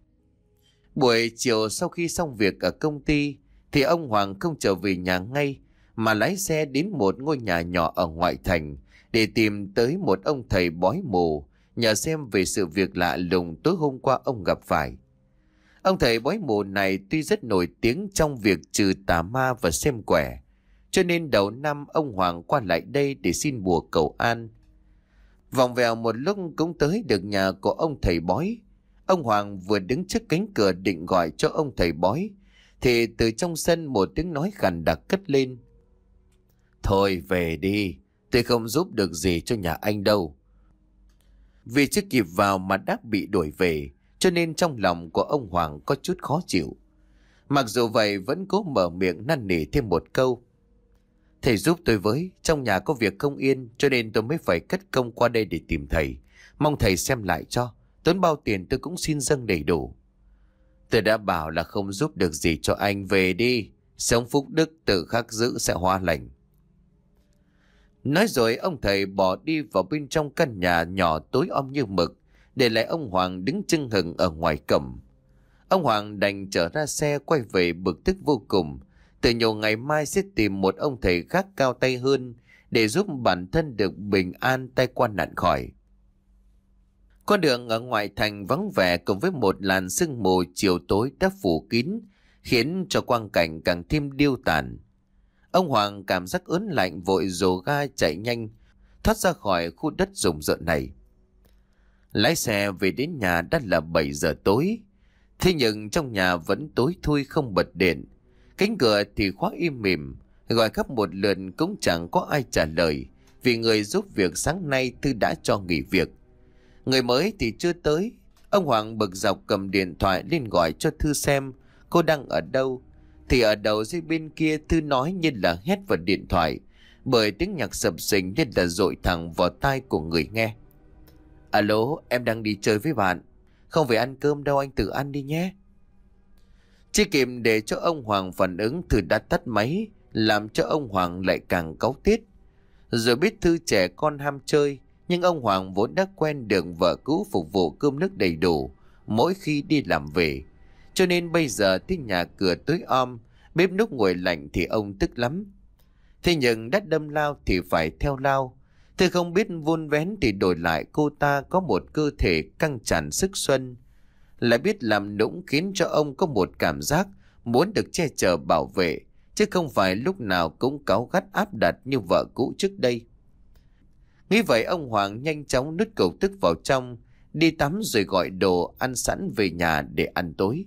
Buổi chiều sau khi xong việc ở công ty, thì ông Hoàng không trở về nhà ngay, mà lái xe đến một ngôi nhà nhỏ ở ngoại thành để tìm tới một ông thầy bói mù, nhờ xem về sự việc lạ lùng tối hôm qua ông gặp phải. Ông thầy bói mù này tuy rất nổi tiếng trong việc trừ tà ma và xem quẻ, cho nên đầu năm ông Hoàng qua lại đây để xin bùa cầu an. Vòng vèo một lúc cũng tới được nhà của ông thầy bói. Ông Hoàng vừa đứng trước cánh cửa định gọi cho ông thầy bói, thì từ trong sân một tiếng nói khàn đặc cất lên. Thôi về đi, tôi không giúp được gì cho nhà anh đâu. Vì chưa kịp vào mà đã bị đuổi về, cho nên trong lòng của ông Hoàng có chút khó chịu. Mặc dù vậy vẫn cố mở miệng năn nỉ thêm một câu. Thầy giúp tôi với, trong nhà có việc không yên cho nên tôi mới phải cất công qua đây để tìm thầy. Mong thầy xem lại cho, tốn bao tiền tôi cũng xin dâng đầy đủ. Tôi đã bảo là không giúp được gì cho anh, về đi, sống phúc đức tự khắc giữ sẽ hóa lành. Nói rồi ông thầy bỏ đi vào bên trong căn nhà nhỏ tối om như mực, để lại ông Hoàng đứng chưng hừng ở ngoài cổng. Ông Hoàng đành trở ra xe quay về bực tức vô cùng, tự nhủ ngày mai sẽ tìm một ông thầy khác cao tay hơn để giúp bản thân được bình an tai qua nạn khỏi. Con đường ở ngoại thành vắng vẻ cùng với một làn sương mù chiều tối đã phủ kín, khiến cho quang cảnh càng thêm điêu tàn. Ông Hoàng cảm giác ớn lạnh vội dồ ga chạy nhanh, thoát ra khỏi khu đất rùng rợn này. Lái xe về đến nhà đã là bảy giờ tối. Thế nhưng trong nhà vẫn tối thui không bật điện. Cánh cửa thì khóa im mỉm, gọi khắp một lượt cũng chẳng có ai trả lời, vì người giúp việc sáng nay Thư đã cho nghỉ việc. Người mới thì chưa tới. Ông Hoàng bực dọc cầm điện thoại lên gọi cho Thư xem cô đang ở đâu. Thì ở đầu dây bên kia Thư nói như là hét vào điện thoại, bởi tiếng nhạc sập sình nên là dội thẳng vào tai của người nghe. Alo, em đang đi chơi với bạn. Không phải ăn cơm đâu, anh tự ăn đi nhé. Chưa kịp để cho ông Hoàng phản ứng, Thư đã tắt máy, làm cho ông Hoàng lại càng cáu tiết. Rồi biết Thư trẻ con ham chơi, nhưng ông Hoàng vốn đã quen được vợ cũ phục vụ cơm nước đầy đủ mỗi khi đi làm về. Cho nên bây giờ thấy nhà cửa tối om, bếp núc nguội lạnh thì ông tức lắm. Thế nhưng đất đâm lao thì phải theo lao. Thư không biết vun vén thì đổi lại cô ta có một cơ thể căng tràn sức xuân. Lại biết làm nũng khiến cho ông có một cảm giác muốn được che chở bảo vệ, chứ không phải lúc nào cũng cáu gắt áp đặt như vợ cũ trước đây. Nghĩ vậy ông Hoàng nhanh chóng nuốt cục tức vào trong, đi tắm rồi gọi đồ ăn sẵn về nhà để ăn tối.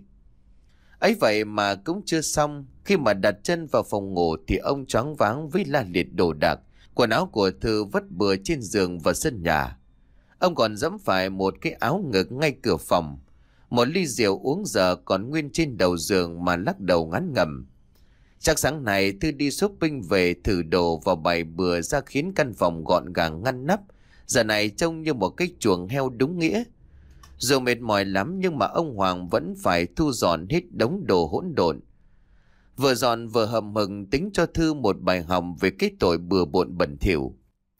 Ấy vậy mà cũng chưa xong, khi mà đặt chân vào phòng ngủ thì ông choáng váng với la liệt đồ đạc, quần áo của Thư vất bừa trên giường và sân nhà. Ông còn dẫm phải một cái áo ngực ngay cửa phòng. Một ly rượu uống giờ còn nguyên trên đầu giường mà lắc đầu ngán ngẩm. Chắc sáng nay Thư đi shopping về thử đồ và bày bừa ra khiến căn phòng gọn gàng ngăn nắp, giờ này trông như một cái chuồng heo đúng nghĩa. Dù mệt mỏi lắm nhưng mà ông Hoàng vẫn phải thu dọn hết đống đồ hỗn độn. Vừa dọn vừa hầm hừng tính cho Thư một bài học về cái tội bừa bộn bẩn thỉu.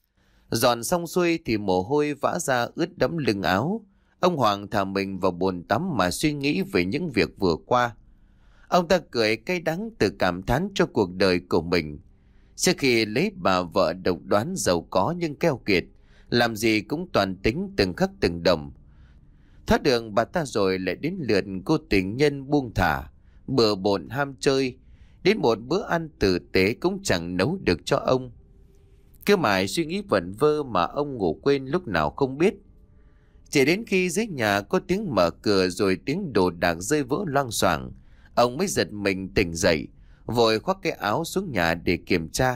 Dọn xong xuôi thì mồ hôi vã ra ướt đẫm lưng áo. Ông Hoàng thả mình vào bồn tắm mà suy nghĩ về những việc vừa qua. Ông ta cười cay đắng tự cảm thán cho cuộc đời của mình. Trước khi lấy bà vợ độc đoán giàu có nhưng keo kiệt, làm gì cũng toàn tính từng khắc từng đồng. Thoát đường bà ta rồi lại đến lượt cô tình nhân buông thả, bừa bộn ham chơi, đến một bữa ăn tử tế cũng chẳng nấu được cho ông. Cứ mãi suy nghĩ vẩn vơ mà ông ngủ quên lúc nào không biết. Chỉ đến khi dưới nhà có tiếng mở cửa rồi tiếng đồ đạc rơi vỡ loang xoảng, ông mới giật mình tỉnh dậy, vội khoác cái áo xuống nhà để kiểm tra.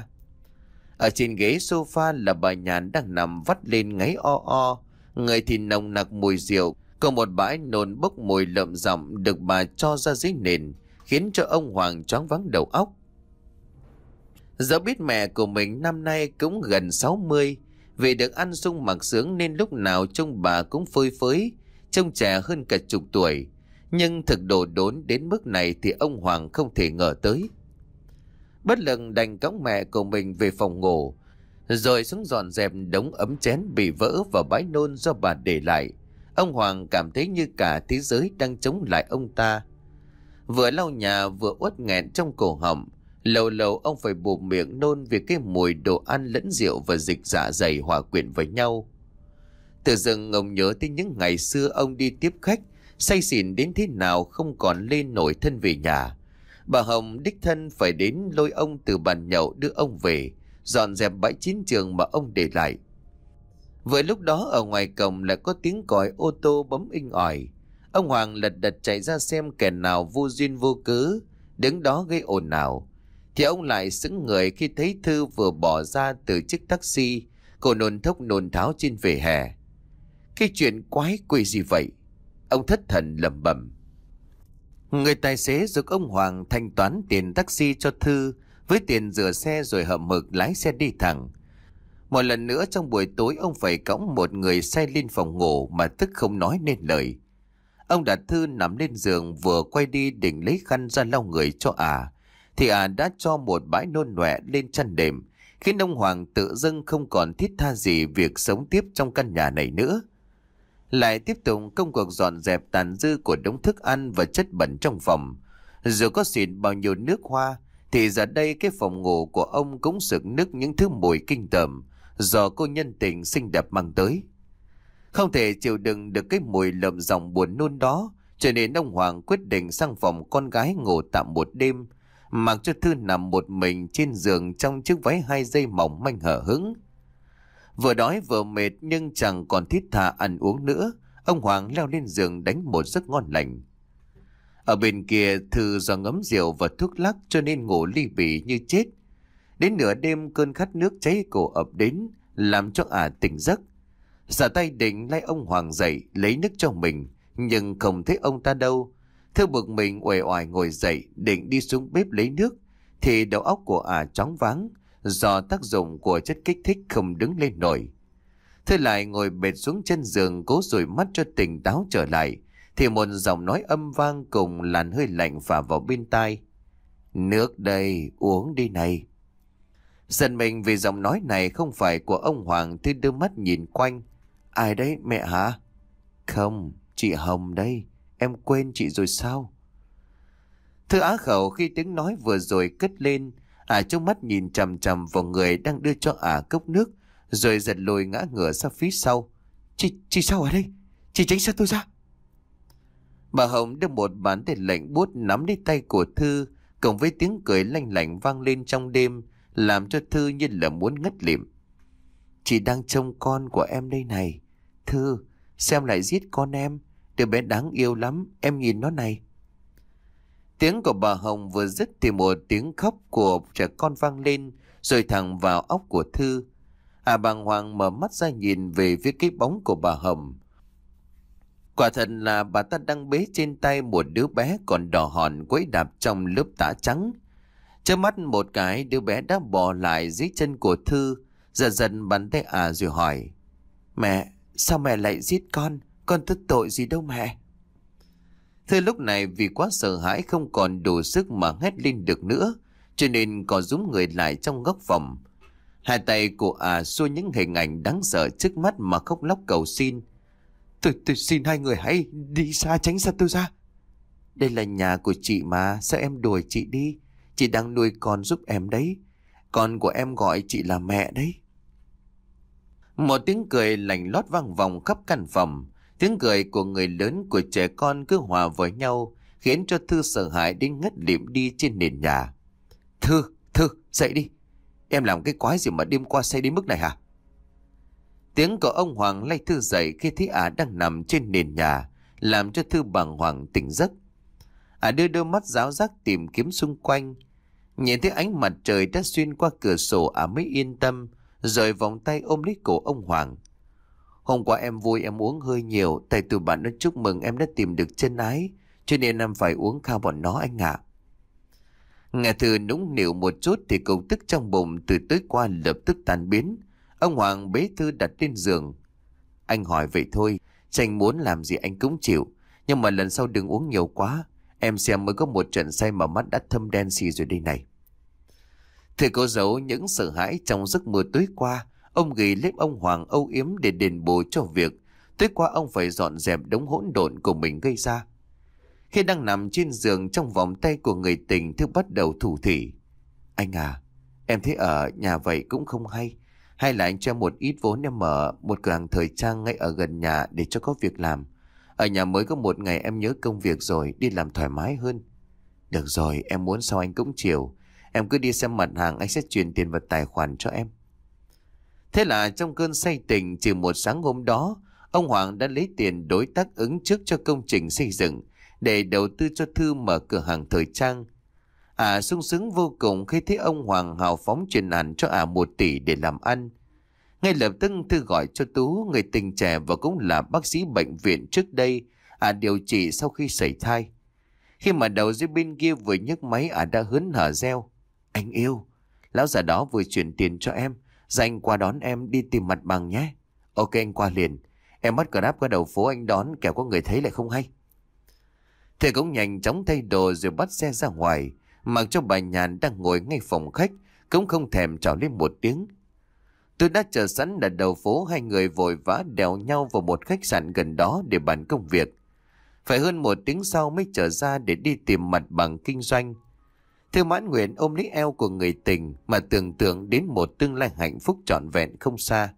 Ở trên ghế sofa là bà Nhàn đang nằm vắt lên ngáy o o, người thì nồng nặc mùi rượu, còn một bãi nôn bốc mùi lợm giọng được bà cho ra dưới nền, khiến cho ông Hoàng choáng váng đầu óc. Dẫu biết mẹ của mình năm nay cũng gần sáu mươi, vì được ăn sung mặc sướng nên lúc nào trông bà cũng phơi phới, trông trẻ hơn cả chục tuổi. Nhưng thực đồ đốn đến mức này thì ông Hoàng không thể ngờ tới. Bất lực đành cõng mẹ của mình về phòng ngủ, rồi xuống dọn dẹp đống ấm chén bị vỡ và bãi nôn do bà để lại. Ông Hoàng cảm thấy như cả thế giới đang chống lại ông ta. Vừa lau nhà vừa uất nghẹn trong cổ họng, lâu lâu ông phải bụm miệng nôn vì cái mùi đồ ăn lẫn rượu và dịch dạ dày hòa quyện với nhau. Tự dưng ông nhớ tới những ngày xưa ông đi tiếp khách, say xỉn đến thế nào không còn lên nổi thân về nhà. Bà Hồng đích thân phải đến lôi ông từ bàn nhậu đưa ông về, dọn dẹp bãi chiến trường mà ông để lại. Vừa lúc đó ở ngoài cổng lại có tiếng còi ô tô bấm inh ỏi. Ông Hoàng lật đật chạy ra xem kẻ nào vô duyên vô cớ đứng đó gây ồn ào. Thì ông lại sững người khi thấy Thư vừa bỏ ra từ chiếc taxi, cô nôn thốc nôn tháo trên vỉa hè. Cái chuyện quái quỷ gì vậy? Ông thất thần lẩm bẩm. Người tài xế giúp ông Hoàng thanh toán tiền taxi cho Thư với tiền rửa xe rồi hậm hực lái xe đi thẳng. Một lần nữa trong buổi tối ông phải cõng một người say lên phòng ngủ mà tức không nói nên lời. Ông đặt Thư nằm lên giường vừa quay đi định lấy khăn ra lau người cho ả, à, thì ả à đã cho một bãi nôn nọe lên chăn đệm, khiến ông Hoàng tự dưng không còn thiết tha gì việc sống tiếp trong căn nhà này nữa. Lại tiếp tục công cuộc dọn dẹp tàn dư của đống thức ăn và chất bẩn trong phòng. Dù có xịn bao nhiêu nước hoa thì giờ đây cái phòng ngủ của ông cũng sực nức những thứ mùi kinh tởm do cô nhân tình xinh đẹp mang tới. Không thể chịu đựng được cái mùi lợm giọng buồn nôn đó, cho nên ông Hoàng quyết định sang phòng con gái ngủ tạm một đêm, mặc cho Thư nằm một mình trên giường trong chiếc váy hai dây mỏng manh hở hững. Vừa đói vừa mệt nhưng chẳng còn thiết tha ăn uống nữa, ông Hoàng leo lên giường đánh một giấc ngon lành. Ở bên kia Thư do ngấm rượu và thuốc lắc cho nên ngủ li bì như chết. Đến nửa đêm cơn khát nước cháy cổ ập đến, làm cho ả tỉnh giấc. Giả tay định lay ông Hoàng dậy lấy nước cho mình, nhưng không thấy ông ta đâu. Thư bực mình uể oải ngồi dậy định đi xuống bếp lấy nước, thì đầu óc của ả choáng váng do tác dụng của chất kích thích không đứng lên nổi. Thư lại ngồi bệt xuống chân giường cố dụi mắt cho tỉnh táo trở lại, thì một giọng nói âm vang cùng làn hơi lạnh phả vào bên tai. Nước đây, uống đi này. Giận mình vì giọng nói này không phải của ông Hoàng, Thư đưa mắt nhìn quanh. Ai đấy, mẹ hả? Không, chị Hồng đây. Em quên chị rồi sao? Thư á khẩu khi tiếng nói vừa rồi cất lên. Ả trong mắt nhìn chằm chằm vào người đang đưa cho ả cốc nước, rồi giật lùi ngã ngửa ra phía sau. Chị, chị sao ở đây? Chị tránh xa tôi ra. Bà Hồng đưa một bàn tay lạnh buốt nắm lấy tay của Thư, cộng với tiếng cười lanh lảnh vang lên trong đêm, làm cho Thư như là muốn ngất lịm. Chị đang trông con của em đây này. Thư, xem lại giết con em. Đứa bé đáng yêu lắm, em nhìn nó này. Tiếng của bà Hồng vừa dứt thì một tiếng khóc của trẻ con vang lên, rồi thẳng vào óc của Thư. À bàng hoàng mở mắt ra nhìn về phía cái bóng của bà Hồng. Quả thật là bà ta đang bế trên tay một đứa bé còn đỏ hòn quẫy đạp trong lớp tã trắng. Chớp mắt một cái, đứa bé đã bò lại dưới chân của Thư, giật giật bàn tay à rồi hỏi. Mẹ, sao mẹ lại giết con? Con tức tội gì đâu mẹ. Thư lúc này vì quá sợ hãi không còn đủ sức mà hét lên được nữa, cho nên có rúm người lại trong góc phòng. Hai tay của à xua những hình ảnh đáng sợ trước mắt mà khóc lóc cầu xin. Tôi, tôi xin hai người hãy đi xa, tránh xa tôi ra. Đây là nhà của chị mà, sao em đuổi chị đi? Chị đang nuôi con giúp em đấy. Con của em gọi chị là mẹ đấy. Một tiếng cười lạnh lót vang vòng khắp căn phòng. Tiếng cười của người lớn của trẻ con cứ hòa với nhau, khiến cho Thư sợ hãi đến ngất lịm đi trên nền nhà. Thư, Thư, dậy đi. Em làm cái quái gì mà đêm qua say đến mức này hả? Tiếng của ông Hoàng lay Thư dậy khi thấy ả đang nằm trên nền nhà, làm cho Thư bàng hoàng tỉnh giấc. Ả đưa đôi mắt ráo rác tìm kiếm xung quanh. Nhìn thấy ánh mặt trời đã xuyên qua cửa sổ, ả mới yên tâm, rồi vòng tay ôm lấy cổ ông Hoàng. Hôm qua em vui em uống hơi nhiều, tại tụi bạn nó chúc mừng em đã tìm được chân ái, cho nên em phải uống khao bọn nó anh ạ. Nghe Thư nũng nịu một chút thì cục tức trong bụng từ tối qua lập tức tan biến. Ông Hoàng bế Thư đặt lên giường. Anh hỏi vậy thôi, tranh muốn làm gì anh cũng chịu, nhưng mà lần sau đừng uống nhiều quá. Em xem mới có một trận say mà mắt đã thâm đen xì rồi đây này. Thư cố giấu những sợ hãi trong giấc mơ tối qua. Ông ghi lấy ông Hoàng âu yếm để đền bù cho việc tối qua ông phải dọn dẹp đống hỗn độn của mình gây ra. Khi đang nằm trên giường trong vòng tay của người tình, Thư bắt đầu thủ thỉ. Anh à, em thấy ở nhà vậy cũng không hay. Hay là anh cho em một ít vốn em mở một cửa hàng thời trang ngay ở gần nhà để cho có việc làm. Ở nhà mới có một ngày em nhớ công việc rồi, đi làm thoải mái hơn. Được rồi, em muốn sao anh cũng chiều. Em cứ đi xem mặt hàng, anh sẽ chuyển tiền vào tài khoản cho em. Thế là trong cơn say tình, chỉ một sáng hôm đó, ông Hoàng đã lấy tiền đối tác ứng trước cho công trình xây dựng để đầu tư cho Thư mở cửa hàng thời trang. À sung sướng vô cùng khi thấy ông Hoàng hào phóng truyền hẳn cho à một tỷ để làm ăn. Ngay lập tức Thư gọi cho Tú, người tình trẻ và cũng là bác sĩ bệnh viện trước đây à điều trị sau khi sảy thai. Khi mà đầu dây bên kia vừa nhấc máy, à đã hớn hở reo: Anh yêu, lão già đó vừa chuyển tiền cho em, dành qua đón em đi tìm mặt bằng nhé. Ok anh qua liền, em bắt Grab qua đầu phố anh đón, kẻo có người thấy lại không hay. Thầy cũng nhanh chóng thay đồ rồi bắt xe ra ngoài, mặc cho bà Nhàn đang ngồi ngay phòng khách cũng không thèm chào lên một tiếng. Tôi đã chờ sẵn ở đầu phố, hai người vội vã đèo nhau vào một khách sạn gần đó để bàn công việc. Phải hơn một tiếng sau mới trở ra để đi tìm mặt bằng kinh doanh. Thư mãn nguyện ôm lấy eo của người tình mà tưởng tượng đến một tương lai hạnh phúc trọn vẹn không xa.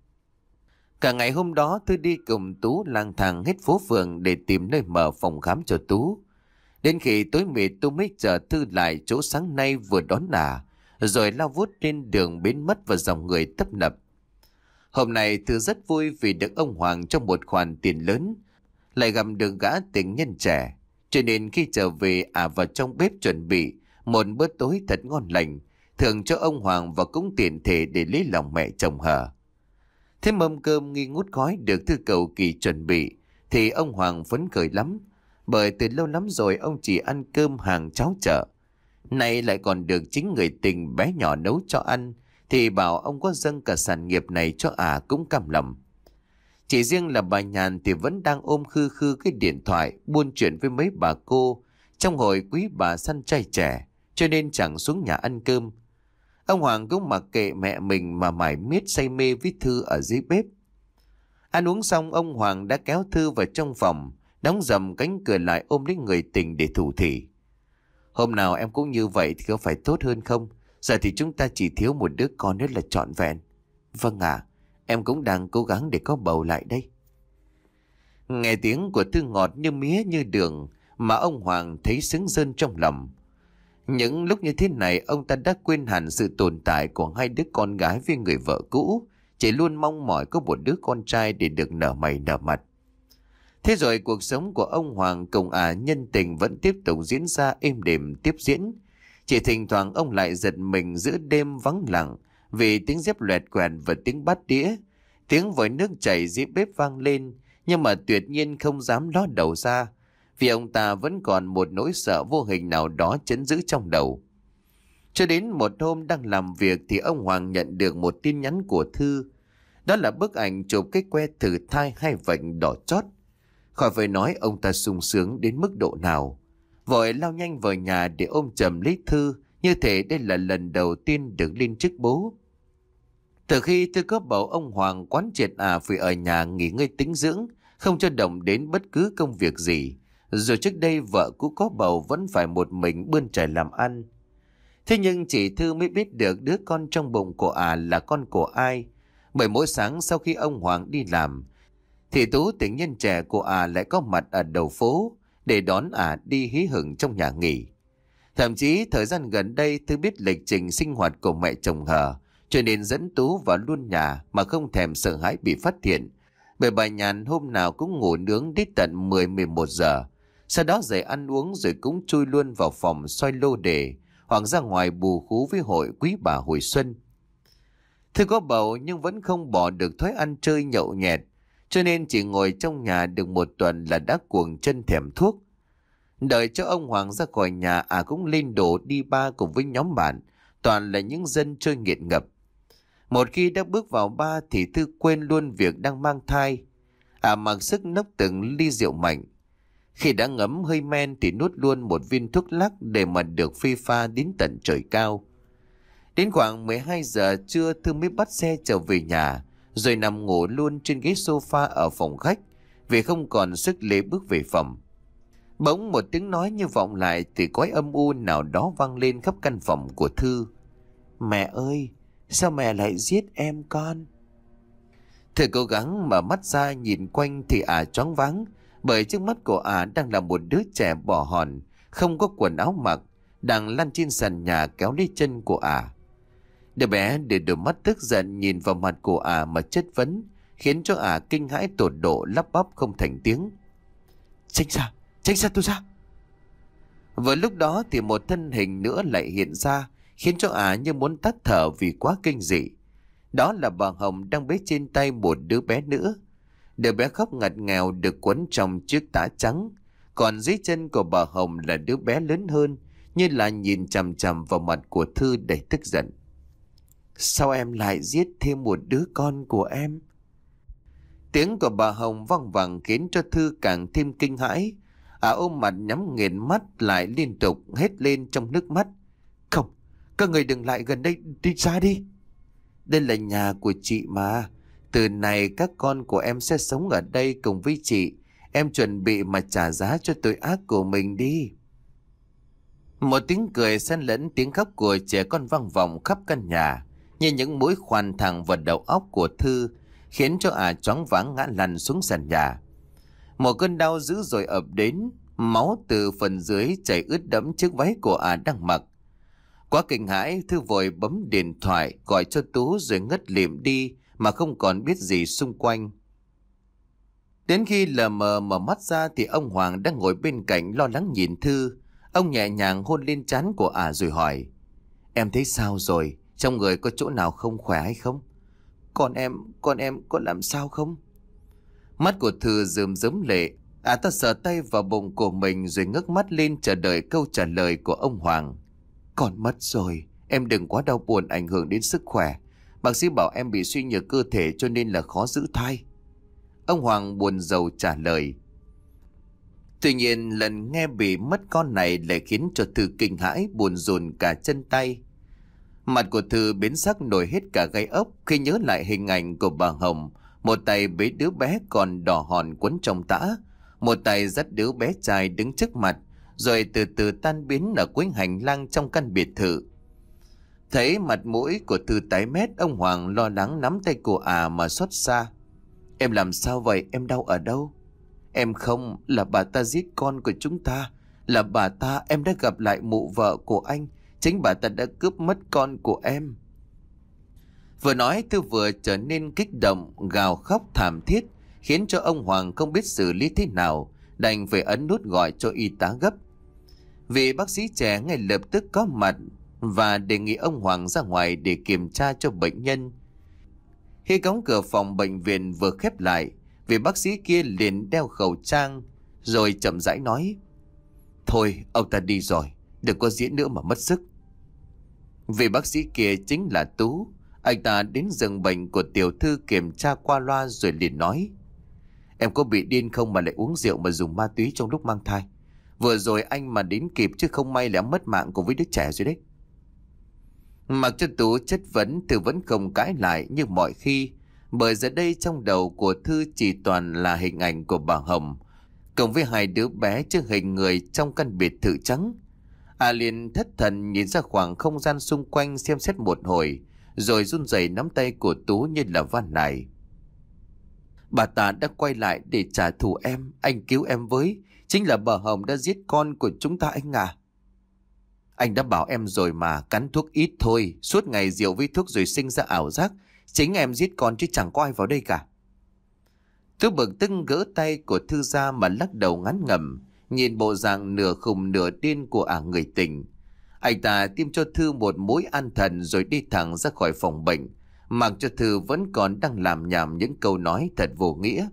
Cả ngày hôm đó tôi đi cùng Tú lang thang hết phố phường để tìm nơi mở phòng khám cho Tú. Đến khi tối mịt tôi mới chờ Thư lại chỗ sáng nay vừa đón ả, rồi lao vút trên đường biến mất vào dòng người tấp nập. Hôm nay Thư rất vui vì được ông Hoàng cho một khoản tiền lớn, lại gặp được gã tình nhân trẻ, cho nên khi trở về ả vào trong bếp chuẩn bị một bữa tối thật ngon lành, thưởng cho ông Hoàng và cũng tiện thể để lấy lòng mẹ chồng hờ. Thế mâm cơm nghi ngút khói được Thư cầu kỳ chuẩn bị thì ông Hoàng phấn khởi lắm, bởi từ lâu lắm rồi ông chỉ ăn cơm hàng cháo chợ, nay lại còn được chính người tình bé nhỏ nấu cho ăn, thì bảo ông có dâng cả sản nghiệp này cho ả cũng cam lòng. Chỉ riêng là bà Nhàn thì vẫn đang ôm khư khư cái điện thoại buôn chuyện với mấy bà cô trong hội quý bà săn trai trẻ, cho nên chẳng xuống nhà ăn cơm. Ông Hoàng cũng mặc kệ mẹ mình mà mải miết say mê với Thư ở dưới bếp. Ăn uống xong, ông Hoàng đã kéo Thư vào trong phòng, đóng dầm cánh cửa lại, ôm lấy người tình để thủ thỉ. Hôm nào em cũng như vậy thì có phải tốt hơn không? Giờ thì chúng ta chỉ thiếu một đứa con nữa là trọn vẹn. Vâng ạ, à, em cũng đang cố gắng để có bầu lại đây. Nghe tiếng của Thư ngọt như mía như đường mà ông Hoàng thấy sướng rơn trong lòng. Những lúc như thế này ông ta đã quên hẳn sự tồn tại của hai đứa con gái với người vợ cũ, chỉ luôn mong mỏi có một đứa con trai để được nở mày nở mặt. Thế rồi cuộc sống của ông Hoàng cùng ả nhân tình vẫn tiếp tục diễn ra êm đềm tiếp diễn. Chỉ thỉnh thoảng ông lại giật mình giữa đêm vắng lặng vì tiếng dép loẹt quẹt và tiếng bát đĩa, tiếng vòi nước chảy dưới bếp vang lên, nhưng mà tuyệt nhiên không dám ló đầu ra, vì ông ta vẫn còn một nỗi sợ vô hình nào đó trấn giữ trong đầu. Cho đến một hôm đang làm việc thì ông Hoàng nhận được một tin nhắn của Thư. Đó là bức ảnh chụp cái que thử thai hai vành đỏ chót. Khỏi phải nói ông ta sung sướng đến mức độ nào. Vội lao nhanh vào nhà để ôm chầm lấy Thư, như thể đây là lần đầu tiên được lên chức bố. Từ khi Thư có bầu, ông Hoàng quán triệt à phải ở nhà nghỉ ngơi tĩnh dưỡng, không cho động đến bất cứ công việc gì. Rồi trước đây vợ cũ có bầu vẫn phải một mình bươn trải làm ăn. Thế nhưng chị Thư mới biết được đứa con trong bụng của ả à là con của ai. Bởi mỗi sáng sau khi ông Hoàng đi làm, thì Tú tình nhân trẻ của ả à lại có mặt ở đầu phố để đón ả à đi hí hửng trong nhà nghỉ. Thậm chí thời gian gần đây Thư biết lịch trình sinh hoạt của mẹ chồng hờ, cho nên dẫn Tú vào luôn nhà mà không thèm sợ hãi bị phát hiện. Bởi bà Nhàn hôm nào cũng ngủ nướng đến tận mười mười một giờ, sau đó dậy ăn uống rồi cũng chui luôn vào phòng soi lô đề hoặc ra ngoài bù khú với hội quý bà hồi xuân. Thư có bầu nhưng vẫn không bỏ được thói ăn chơi nhậu nhẹt, cho nên chỉ ngồi trong nhà được một tuần là đã cuồng chân thèm thuốc. Đợi cho ông Hoàng ra khỏi nhà, à cũng lên đồ đi ba cùng với nhóm bạn, toàn là những dân chơi nghiện ngập. Một khi đã bước vào ba thì Thư quên luôn việc đang mang thai. À mặc sức nốc từng ly rượu mạnh. Khi đã ngấm hơi men thì nuốt luôn một viên thuốc lắc để mà được phê pha đến tận trời cao. Đến khoảng mười hai giờ trưa Thư mới bắt xe trở về nhà, rồi nằm ngủ luôn trên ghế sofa ở phòng khách vì không còn sức lê bước về phòng. Bỗng một tiếng nói như vọng lại từ cõi âm u nào đó vang lên khắp căn phòng của Thư. Mẹ ơi, sao mẹ lại giết em con? Thư cố gắng mở mắt ra nhìn quanh thì ả choáng váng, bởi trước mắt của ả đang là một đứa trẻ bỏ hòn, không có quần áo mặc, đang lăn trên sàn nhà kéo lấy chân của ả. À. Đứa bé để đôi mắt tức giận nhìn vào mặt của ả à mà chất vấn, khiến cho ả à kinh hãi tột độ, lắp bắp không thành tiếng. Tránh ra, tránh ra tôi ra. Vừa lúc đó thì một thân hình nữa lại hiện ra, khiến cho ả à như muốn tắt thở vì quá kinh dị. Đó là bà Hồng đang bế trên tay một đứa bé nữa. Đứa bé khóc ngặt nghèo được quấn trong chiếc tã trắng, còn dưới chân của bà Hồng là đứa bé lớn hơn, như là nhìn chằm chằm vào mặt của Thư đầy tức giận. Sao em lại giết thêm một đứa con của em? Tiếng của bà Hồng vang vẳng khiến cho Thư càng thêm kinh hãi. À ôm mặt nhắm nghiền mắt lại liên tục hét lên trong nước mắt. Không, các người đừng lại gần đây, đi ra đi. Đây là nhà của chị mà. Từ này các con của em sẽ sống ở đây cùng với chị. Em chuẩn bị mà trả giá cho tội ác của mình đi. Một tiếng cười xen lẫn tiếng khóc của trẻ con vang vọng khắp căn nhà, như những mũi khoan thẳng vào đầu óc của Thư, khiến cho ả à choáng váng ngã lăn xuống sàn nhà. Một cơn đau dữ dội ập đến, máu từ phần dưới chảy ướt đẫm chiếc váy của ả à đang mặc. Quá kinh hãi, Thư vội bấm điện thoại gọi cho Tú rồi ngất lịm đi mà không còn biết gì xung quanh. Đến khi lờ mờ mở mắt ra thì ông Hoàng đang ngồi bên cạnh lo lắng nhìn Thư. Ông nhẹ nhàng hôn lên trán của ả à rồi hỏi: Em thấy sao rồi? Trong người có chỗ nào không khỏe hay không? Con em, con em có làm sao không? Mắt của Thư rơm rớm lệ. Ả à ta sờ tay vào bụng của mình rồi ngước mắt lên chờ đợi câu trả lời của ông Hoàng. Con mất rồi, em đừng quá đau buồn ảnh hưởng đến sức khỏe. Bác sĩ bảo em bị suy nhược cơ thể cho nên là khó giữ thai. Ông Hoàng buồn rầu trả lời. Tuy nhiên lần nghe bị mất con này lại khiến cho Thư kinh hãi buồn rùn cả chân tay. Mặt của Thư biến sắc nổi hết cả gai ốc khi nhớ lại hình ảnh của bà Hồng, một tay bế đứa bé còn đỏ hòn quấn trong tã, một tay dắt đứa bé trai đứng trước mặt, rồi từ từ tan biến ở cuối hành lang trong căn biệt thự. Thấy mặt mũi của Thư tái mét, ông Hoàng lo lắng nắm tay của ả à mà xót xa. Em làm sao vậy? Em đau ở đâu? Em không, là bà ta giết con của chúng ta. Là bà ta, em đã gặp lại mụ vợ của anh. Chính bà ta đã cướp mất con của em. Vừa nói Thư vừa trở nên kích động, gào khóc thảm thiết, khiến cho ông Hoàng không biết xử lý thế nào, đành phải ấn nút gọi cho y tá gấp. Vị bác sĩ trẻ ngay lập tức có mặt và đề nghị ông Hoàng ra ngoài để kiểm tra cho bệnh nhân. Khi cánh cửa phòng bệnh viện vừa khép lại, vị bác sĩ kia liền đeo khẩu trang rồi chậm rãi nói: Thôi ông ta đi rồi, đừng có diễn nữa mà mất sức. Vị bác sĩ kia chính là Tú. Anh ta đến giường bệnh của tiểu Thư kiểm tra qua loa rồi liền nói: Em có bị điên không mà lại uống rượu mà dùng ma túy trong lúc mang thai? Vừa rồi anh mà đến kịp chứ không may là mất mạng cùng với đứa trẻ rồi đấy. Mặc cho Tú chất vấn, Thư vẫn không cãi lại như mọi khi, bởi giờ đây trong đầu của Thư chỉ toàn là hình ảnh của bà Hồng cộng với hai đứa bé trước hình người trong căn biệt thự trắng. À liền thất thần nhìn ra khoảng không gian xung quanh xem xét một hồi, rồi run rẩy nắm tay của Tú như là van nài. Bà ta đã quay lại để trả thù em, anh cứu em với. Chính là bà Hồng đã giết con của chúng ta anh à. Anh đã bảo em rồi mà, cắn thuốc ít thôi, suốt ngày rượu với thuốc rồi sinh ra ảo giác. Chính em giết con chứ chẳng có ai vào đây cả. Tú bực tức gỡ tay của Thư ra mà lắc đầu ngán ngẩm, nhìn bộ dạng nửa khùng nửa điên của ả người tình. Anh ta tiêm cho Thư một mũi an thần rồi đi thẳng ra khỏi phòng bệnh, mặc cho Thư vẫn còn đang làm nhảm những câu nói thật vô nghĩa.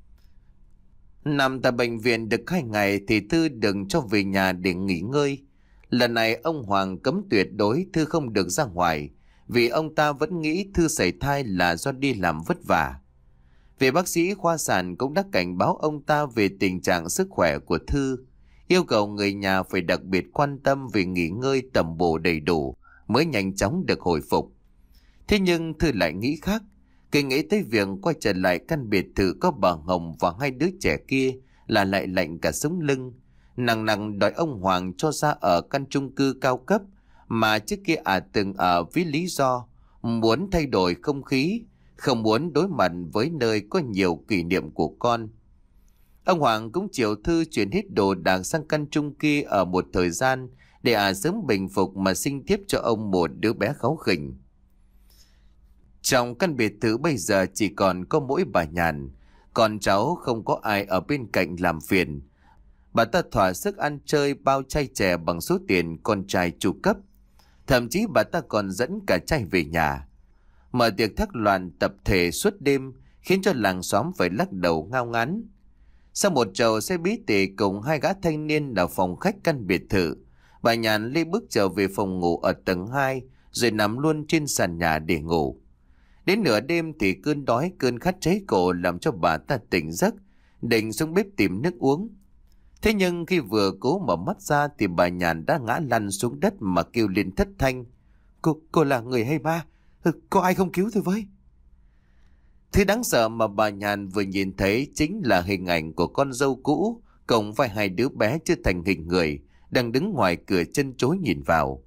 Nằm tại bệnh viện được hai ngày thì Thư đừng cho về nhà để nghỉ ngơi. Lần này ông Hoàng cấm tuyệt đối Thư không được ra ngoài, vì ông ta vẫn nghĩ Thư sảy thai là do đi làm vất vả. Vị bác sĩ khoa sản cũng đã cảnh báo ông ta về tình trạng sức khỏe của Thư, yêu cầu người nhà phải đặc biệt quan tâm về nghỉ ngơi tầm bổ đầy đủ mới nhanh chóng được hồi phục. Thế nhưng Thư lại nghĩ khác, khi nghĩ tới việc quay trở lại căn biệt thự có bà Hồng và hai đứa trẻ kia là lại lạnh cả sống lưng, nặng nặng đòi ông Hoàng cho ra ở căn chung cư cao cấp mà trước kia à từng ở với lý do muốn thay đổi không khí, không muốn đối mặt với nơi có nhiều kỷ niệm của con. Ông Hoàng cũng chiều Thư chuyển hết đồ đạc sang căn chung kia ở một thời gian để à sớm bình phục mà sinh tiếp cho ông một đứa bé kháu khỉnh. Trong căn biệt thự bây giờ chỉ còn có mỗi bà Nhàn, con cháu không có ai ở bên cạnh làm phiền. Bà ta thỏa sức ăn chơi bao chai chè bằng số tiền con trai chu cấp. Thậm chí bà ta còn dẫn cả trai về nhà. Mở tiệc thác loạn tập thể suốt đêm khiến cho làng xóm phải lắc đầu ngao ngán. Sau một chầu xe bí tỉ cùng hai gã thanh niên ở phòng khách căn biệt thự, bà Nhàn lê bước trở về phòng ngủ ở tầng hai rồi nằm luôn trên sàn nhà để ngủ. Đến nửa đêm thì cơn đói cơn khát cháy cổ làm cho bà ta tỉnh giấc, định xuống bếp tìm nước uống. Thế nhưng khi vừa cố mở mắt ra thì bà Nhàn đã ngã lăn xuống đất mà kêu lên thất thanh. Cô, cô là người hay ma? Có ai không cứu tôi với? Thứ đáng sợ mà bà Nhàn vừa nhìn thấy chính là hình ảnh của con dâu cũ cộng với hai đứa bé chưa thành hình người đang đứng ngoài cửa chân chối nhìn vào.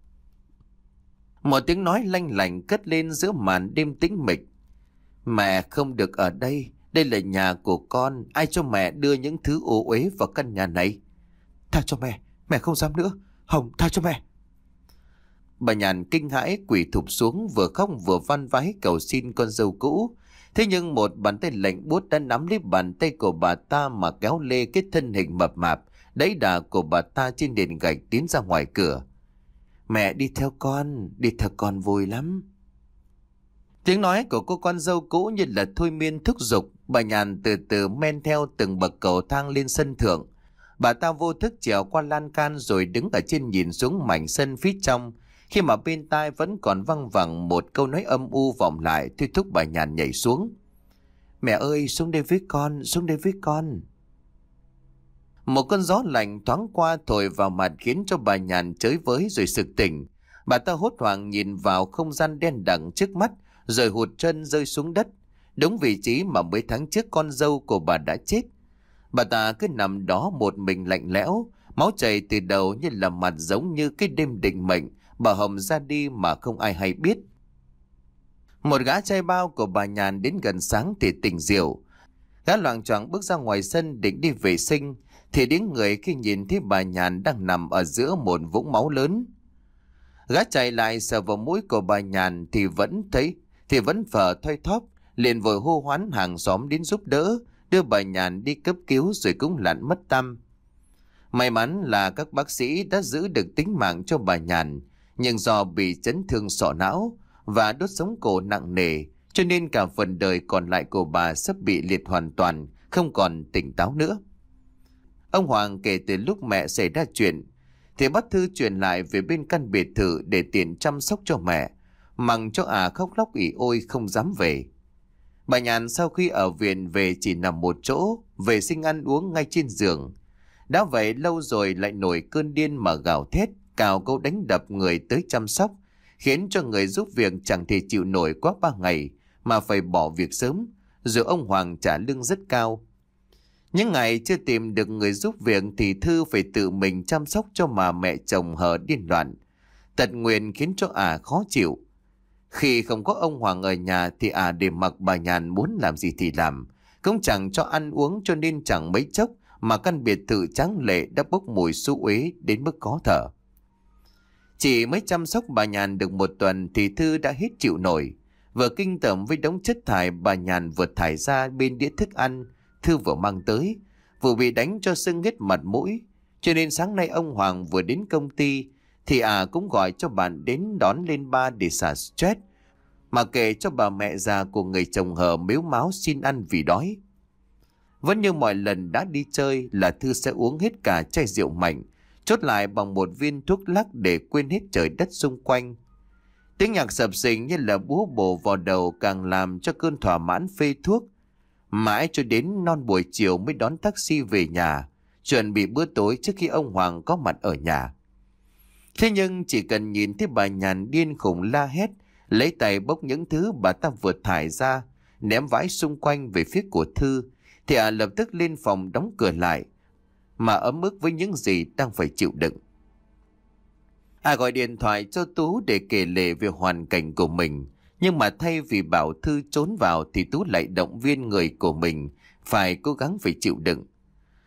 Một tiếng nói lanh lảnh cất lên giữa màn đêm tĩnh mịch. Mẹ không được ở đây, đây là nhà của con, ai cho mẹ đưa những thứ ô uế vào căn nhà này? Tha cho mẹ, mẹ không dám nữa, Hồng tha cho mẹ. Bà Nhàn kinh hãi quỳ thụp xuống vừa khóc vừa van vái cầu xin con dâu cũ. Thế nhưng một bàn tay lạnh buốt đã nắm lấy bàn tay của bà ta mà kéo lê cái thân hình mập mạp, đẩy đà của bà ta trên nền gạch tiến ra ngoài cửa. Mẹ đi theo con, đi theo con vui lắm. Tiếng nói của cô con dâu cũ như là thôi miên thúc giục. Bà Nhàn từ từ men theo từng bậc cầu thang lên sân thượng. Bà ta vô thức trèo qua lan can rồi đứng ở trên nhìn xuống mảnh sân phía trong, khi mà bên tai vẫn còn văng vẳng một câu nói âm u vọng lại thôi thúc bà Nhàn nhảy xuống. Mẹ ơi, xuống đây với con, xuống đây với con. Một cơn gió lạnh thoáng qua thổi vào mặt khiến cho bà Nhàn chới với rồi sực tỉnh. Bà ta hốt hoảng nhìn vào không gian đen đằng trước mắt rồi hụt chân rơi xuống đất, đúng vị trí mà mấy tháng trước con dâu của bà đã chết. Bà ta cứ nằm đó một mình lạnh lẽo, máu chảy từ đầu như là mặt giống như cái đêm định mệnh bà Hồng ra đi mà không ai hay biết. Một gã trai bao của bà Nhàn đến gần sáng thì tỉnh rượu. Gã loạng choạng bước ra ngoài sân định đi vệ sinh thì đến người khi nhìn thấy bà Nhàn đang nằm ở giữa một vũng máu lớn. Gã chạy lại sờ vào mũi của bà Nhàn thì vẫn thấy thì vẫn phở thoi thóp, liền vội hô hoán hàng xóm đến giúp đỡ, đưa bà Nhàn đi cấp cứu rồi cũng lặn mất tăm. May mắn là các bác sĩ đã giữ được tính mạng cho bà Nhàn, nhưng do bị chấn thương sọ não và đốt sống cổ nặng nề, cho nên cả phần đời còn lại của bà sắp bị liệt hoàn toàn, không còn tỉnh táo nữa. Ông Hoàng kể từ lúc mẹ xảy ra chuyện thì bắt thư truyền lại về bên căn biệt thự để tiện chăm sóc cho mẹ, mặc cho à khóc lóc ỉ ôi không dám về. Bà Nhàn sau khi ở viện về chỉ nằm một chỗ, vệ sinh ăn uống ngay trên giường. Đã vậy lâu rồi lại nổi cơn điên mà gào thét, cào câu đánh đập người tới chăm sóc, khiến cho người giúp việc chẳng thể chịu nổi quá ba ngày mà phải bỏ việc sớm, rồi ông Hoàng trả lương rất cao. Những ngày chưa tìm được người giúp việc thì Thư phải tự mình chăm sóc cho mà mẹ chồng hờ điên loạn. Tật nguyền khiến cho ả khó chịu. Khi không có ông Hoàng ở nhà thì ả để mặc bà Nhàn muốn làm gì thì làm, cũng chẳng cho ăn uống, cho nên chẳng mấy chốc mà căn biệt thự tráng lệ đã bốc mùi xú uế đến mức khó thở. Chỉ mới chăm sóc bà Nhàn được một tuần thì Thư đã hết chịu nổi. Vừa kinh tởm với đống chất thải bà Nhàn vừa thải ra bên đĩa thức ăn Thư vừa mang tới, vừa bị đánh cho sưng hết mặt mũi. Cho nên sáng nay ông Hoàng vừa đến công ty thì à cũng gọi cho bạn đến đón lên ba để xả stress, mà kể cho bà mẹ già của người chồng hờ mếu máo xin ăn vì đói. Vẫn như mọi lần đã đi chơi là Thư sẽ uống hết cả chai rượu mạnh, chốt lại bằng một viên thuốc lắc để quên hết trời đất xung quanh. Tiếng nhạc sập sình như là búa bổ vào đầu càng làm cho cơn thỏa mãn phê thuốc. Mãi cho đến non buổi chiều mới đón taxi về nhà, chuẩn bị bữa tối trước khi ông Hoàng có mặt ở nhà. Thế nhưng chỉ cần nhìn thấy bà Nhàn điên khùng la hét, lấy tay bốc những thứ bà ta vừa thải ra, ném vãi xung quanh về phía của Thư, thì à lập tức lên phòng đóng cửa lại, mà ấm ức với những gì đang phải chịu đựng. À gọi điện thoại cho Tú để kể lể về hoàn cảnh của mình, nhưng mà thay vì bảo Thư trốn vào thì Tú lại động viên người của mình phải cố gắng phải chịu đựng.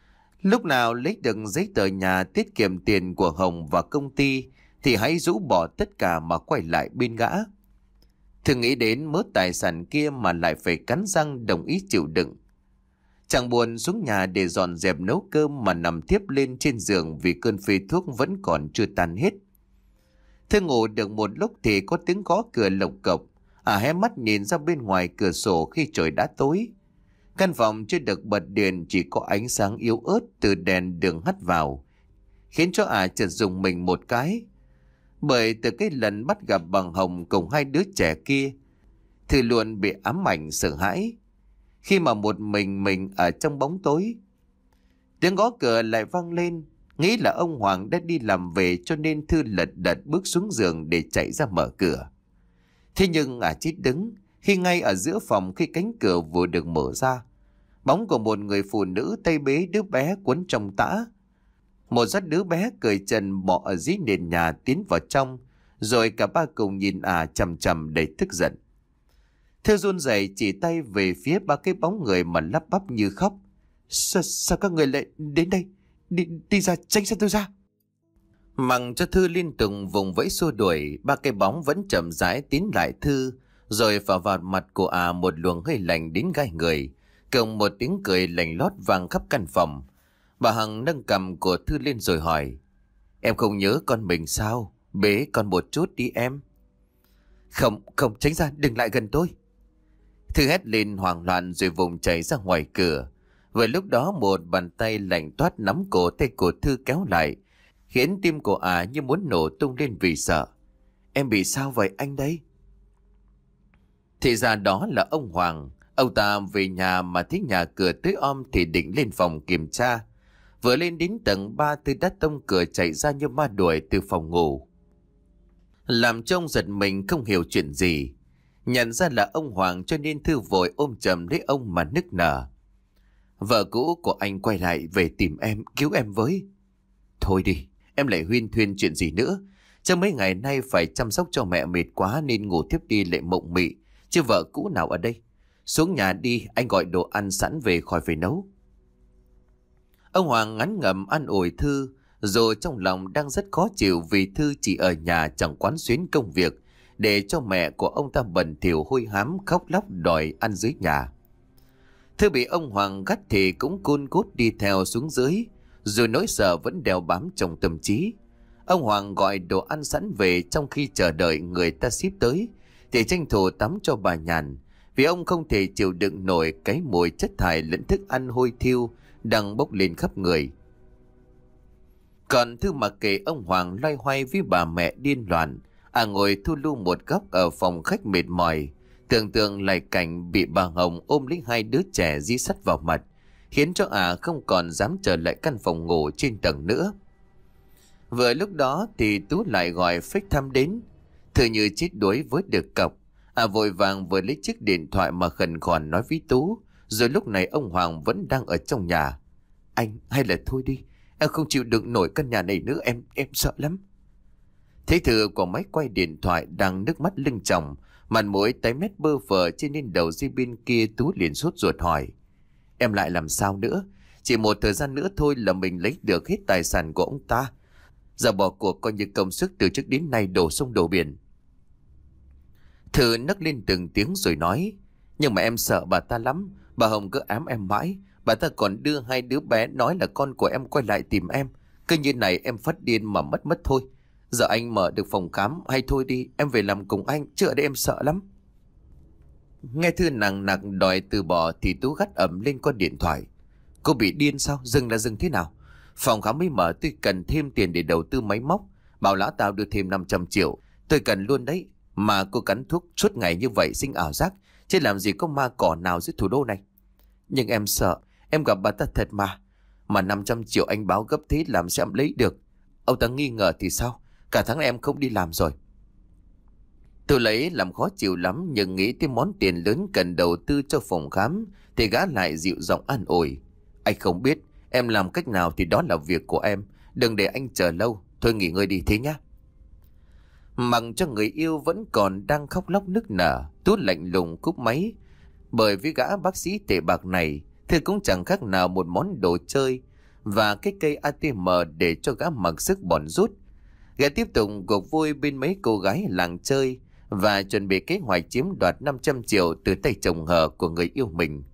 Lúc nào lấy được giấy tờ nhà tiết kiệm tiền của Hồng và công ty thì hãy rũ bỏ tất cả mà quay lại bên gã. Thư nghĩ đến mớ tài sản kia mà lại phải cắn răng đồng ý chịu đựng. Chàng buồn xuống nhà để dọn dẹp nấu cơm mà nằm tiếp lên trên giường vì cơn phê thuốc vẫn còn chưa tan hết. Thư ngủ được một lúc thì có tiếng gõ cửa lộc cộc. À hé mắt nhìn ra bên ngoài cửa sổ khi trời đã tối. Căn phòng chưa được bật điện, chỉ có ánh sáng yếu ớt từ đèn đường hắt vào, khiến cho à chợt dùng mình một cái. Bởi từ cái lần bắt gặp bằng Hồng cùng hai đứa trẻ kia, Thư luôn bị ám ảnh sợ hãi khi mà một mình mình ở trong bóng tối. Tiếng gõ cửa lại vang lên, nghĩ là ông Hoàng đã đi làm về cho nên Thư lật đật bước xuống giường để chạy ra mở cửa. Thế nhưng à chết đứng khi ngay ở giữa phòng, khi cánh cửa vừa được mở ra, bóng của một người phụ nữ tay bế đứa bé quấn trong tã. Một dắt đứa bé cởi trần bỏ ở dưới nền nhà tiến vào trong, rồi cả ba cùng nhìn à chằm chằm đầy tức giận. Thư run rẩy chỉ tay về phía ba cái bóng người mà lắp bắp như khóc. Sao, sao các người lại đến đây? Đi, đi ra, tránh xa tôi ra. Mặc cho Thư liên tục vùng vẫy xua đuổi, ba cái bóng vẫn chậm rãi tiến lại Thư, rồi phả vào mặt của à một luồng hơi lạnh đến gai người, cùng một tiếng cười lạnh lót vang khắp căn phòng. Bà Hằng nâng cằm của Thư lên rồi hỏi: Em không nhớ con mình sao? Bế con một chút đi em. Không, không, tránh ra, đừng lại gần tôi. Thư hét lên hoảng loạn rồi vùng chạy ra ngoài cửa. Vừa lúc đó một bàn tay lạnh toát nắm cổ tay của Thư kéo lại, khiến tim của ả như muốn nổ tung lên vì sợ. Em bị sao vậy anh đấy? Thì ra đó là ông Hoàng. Ông ta về nhà mà thấy nhà cửa tối om thì định lên phòng kiểm tra. Vừa lên đến tầng ba, Thư đã tông cửa chạy ra như ma đuổi từ phòng ngủ, làm trông giật mình không hiểu chuyện gì. Nhận ra là ông Hoàng cho nên Thư vội ôm chầm lấy ông mà nức nở. Vợ cũ của anh quay lại về tìm em, cứu em với. Thôi đi, em lại huyên thuyên chuyện gì nữa. Trong mấy ngày nay phải chăm sóc cho mẹ mệt quá nên ngủ tiếp đi lại mộng mị, chứ vợ cũ nào ở đây. Xuống nhà đi, anh gọi đồ ăn sẵn về khỏi phải nấu. Ông Hoàng ngắn ngẩm an ủi Thư, rồi trong lòng đang rất khó chịu vì Thư chỉ ở nhà chẳng quán xuyến công việc, để cho mẹ của ông ta bẩn thỉu hôi hám khóc lóc đòi ăn dưới nhà. Thư bị ông Hoàng gắt thì cũng cun cút đi theo xuống dưới, rồi nỗi sợ vẫn đeo bám trong tâm trí. Ông Hoàng gọi đồ ăn sẵn về, trong khi chờ đợi người ta ship tới thì tranh thủ tắm cho bà Nhàn, vì ông không thể chịu đựng nổi cái mùi chất thải lẫn thức ăn hôi thiêu đang bốc lên khắp người. Còn Thư mặc kệ ông Hoàng loay hoay với bà mẹ điên loạn, à ngồi thu lu một góc ở phòng khách mệt mỏi, tưởng tượng lại cảnh bị bà Hồng ôm lấy hai đứa trẻ dí sắt vào mặt, khiến cho à không còn dám trở lại căn phòng ngủ trên tầng nữa. Vừa lúc đó thì Tú lại gọi phách thăm đến. Thư như chết đuối với được cọc, à vội vàng vừa lấy chiếc điện thoại mà khẩn khoản nói với Tú. Rồi lúc này ông Hoàng vẫn đang ở trong nhà. Anh, hay là thôi đi, em không chịu đựng nổi căn nhà này nữa, em em sợ lắm. Thấy Thư của máy quay điện thoại đang nước mắt lưng tròng, mặt mũi tái mét bơ phờ trên lên đầu dây bên kia. Tú liền sốt ruột hỏi: Em lại làm sao nữa? Chỉ một thời gian nữa thôi là mình lấy được hết tài sản của ông ta. Giờ bỏ cuộc coi như công sức từ trước đến nay đổ sông đổ biển. Thư nấc lên từng tiếng rồi nói: Nhưng mà em sợ bà ta lắm. Bà Hồng cứ ám em mãi. Bà ta còn đưa hai đứa bé nói là con của em quay lại tìm em. Cứ như này em phát điên mà mất mất thôi. Giờ anh mở được phòng khám, hay thôi đi, em về làm cùng anh, chứ ở đây em sợ lắm. Nghe Thư nặng nặng đòi từ bỏ thì Tú gắt ẩm lên con điện thoại: Cô bị điên sao? Dừng là dừng thế nào? Phòng khám mới mở, tôi cần thêm tiền để đầu tư máy móc. Bảo lão tao đưa thêm năm trăm triệu. Tôi cần luôn đấy. Mà cô cắn thuốc suốt ngày như vậy sinh ảo giác, chứ làm gì có ma cỏ nào dưới thủ đô này. Nhưng em sợ, em gặp bà ta thật mà. Mà năm trăm triệu anh báo gấp thế làm sao em lấy được? Ông ta nghi ngờ thì sao? Cả tháng em không đi làm rồi. Tôi lấy làm khó chịu lắm, nhưng nghĩ tới món tiền lớn cần đầu tư cho phòng khám thì gã lại dịu giọng an ủi: Anh không biết, em làm cách nào thì đó là việc của em. Đừng để anh chờ lâu. Thôi nghỉ ngơi đi thế nhá. Mặc cho người yêu vẫn còn đang khóc lóc nức nở, Tú lạnh lùng cúp máy. Bởi với gã bác sĩ tệ bạc này, Thư cũng chẳng khác nào một món đồ chơi và cái cây a tê em để cho gã mặc sức bòn rút. Gã tiếp tục cuộc vui bên mấy cô gái làng chơi và chuẩn bị kế hoạch chiếm đoạt năm trăm triệu từ tay chồng hờ của người yêu mình.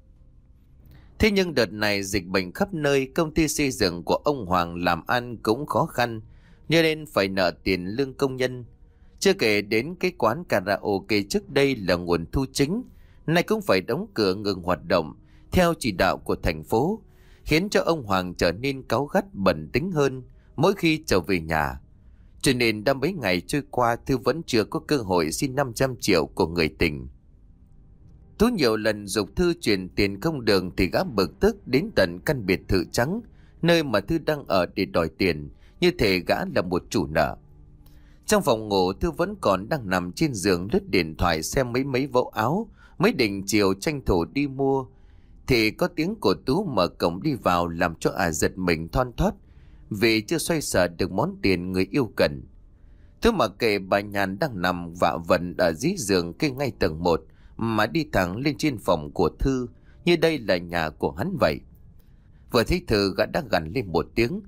Thế nhưng đợt này dịch bệnh khắp nơi, công ty xây dựng của ông Hoàng làm ăn cũng khó khăn, cho nên phải nợ tiền lương công nhân. Chưa kể đến cái quán karaoke trước đây là nguồn thu chính, nay cũng phải đóng cửa ngừng hoạt động theo chỉ đạo của thành phố, khiến cho ông Hoàng trở nên cáu gắt bẩn tính hơn mỗi khi trở về nhà. Cho nên đã mấy ngày trôi qua, Thư vẫn chưa có cơ hội xin năm trăm triệu của người tình. Tú nhiều lần giục Thư chuyển tiền không đường thì gã bực tức đến tận căn biệt thự trắng nơi mà Thư đang ở để đòi tiền, như thể gã là một chủ nợ. Trong phòng ngủ, Thư vẫn còn đang nằm trên giường lướt điện thoại xem mấy mấy mẫu áo mới định chiều tranh thủ đi mua, thì có tiếng của Tú mở cổng đi vào làm cho ả giật mình thon thót vì chưa xoay sở được món tiền người yêu cần. Thư mặc kệ bà Nhàn đang nằm vạ vần ở dưới giường kê ngay tầng một mà đi thẳng lên trên phòng của Thư như đây là nhà của hắn vậy. Vừa thấy Thư, gã đã gằn lên một tiếng: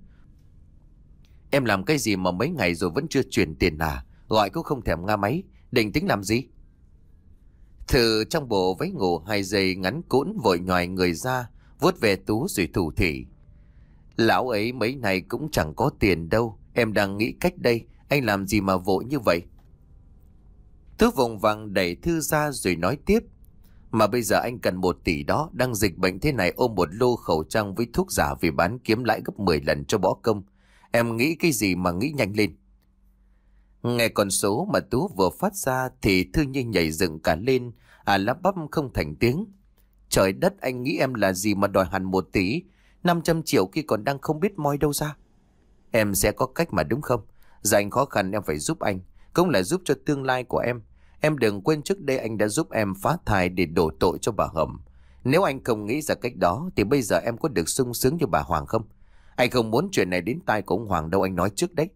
"Em làm cái gì mà mấy ngày rồi vẫn chưa chuyển tiền à? Gọi cũng không thèm nga máy, định tính làm gì?" Thư trong bộ váy ngủ hai giây ngắn cũn vội nhoài người ra, vuốt về Tú rồi thủ thỉ: "Lão ấy mấy ngày cũng chẳng có tiền đâu, em đang nghĩ cách đây, anh làm gì mà vội như vậy?" Tú vùng vằng đẩy Thư ra rồi nói tiếp: "Mà bây giờ anh cần một tỷ đó, đang dịch bệnh thế này ôm một lô khẩu trang với thuốc giả về bán kiếm lãi gấp mười lần cho bỏ công. Em nghĩ cái gì mà nghĩ nhanh lên." Nghe con số mà Tú vừa phát ra thì Thư như nhảy dựng cả lên, à lắp bắp không thành tiếng: "Trời đất, anh nghĩ em là gì mà đòi hẳn một tỷ? năm trăm triệu kia còn đang không biết moi đâu ra." "Em sẽ có cách mà đúng không? Giờ anh khó khăn em phải giúp anh, cũng là giúp cho tương lai của em. Em đừng quên trước đây anh đã giúp em phá thai để đổ tội cho bà Hồng. Nếu anh không nghĩ ra cách đó thì bây giờ em có được sung sướng như bà Hoàng không? Anh không muốn chuyện này đến tai của ông Hoàng đâu, anh nói trước đấy."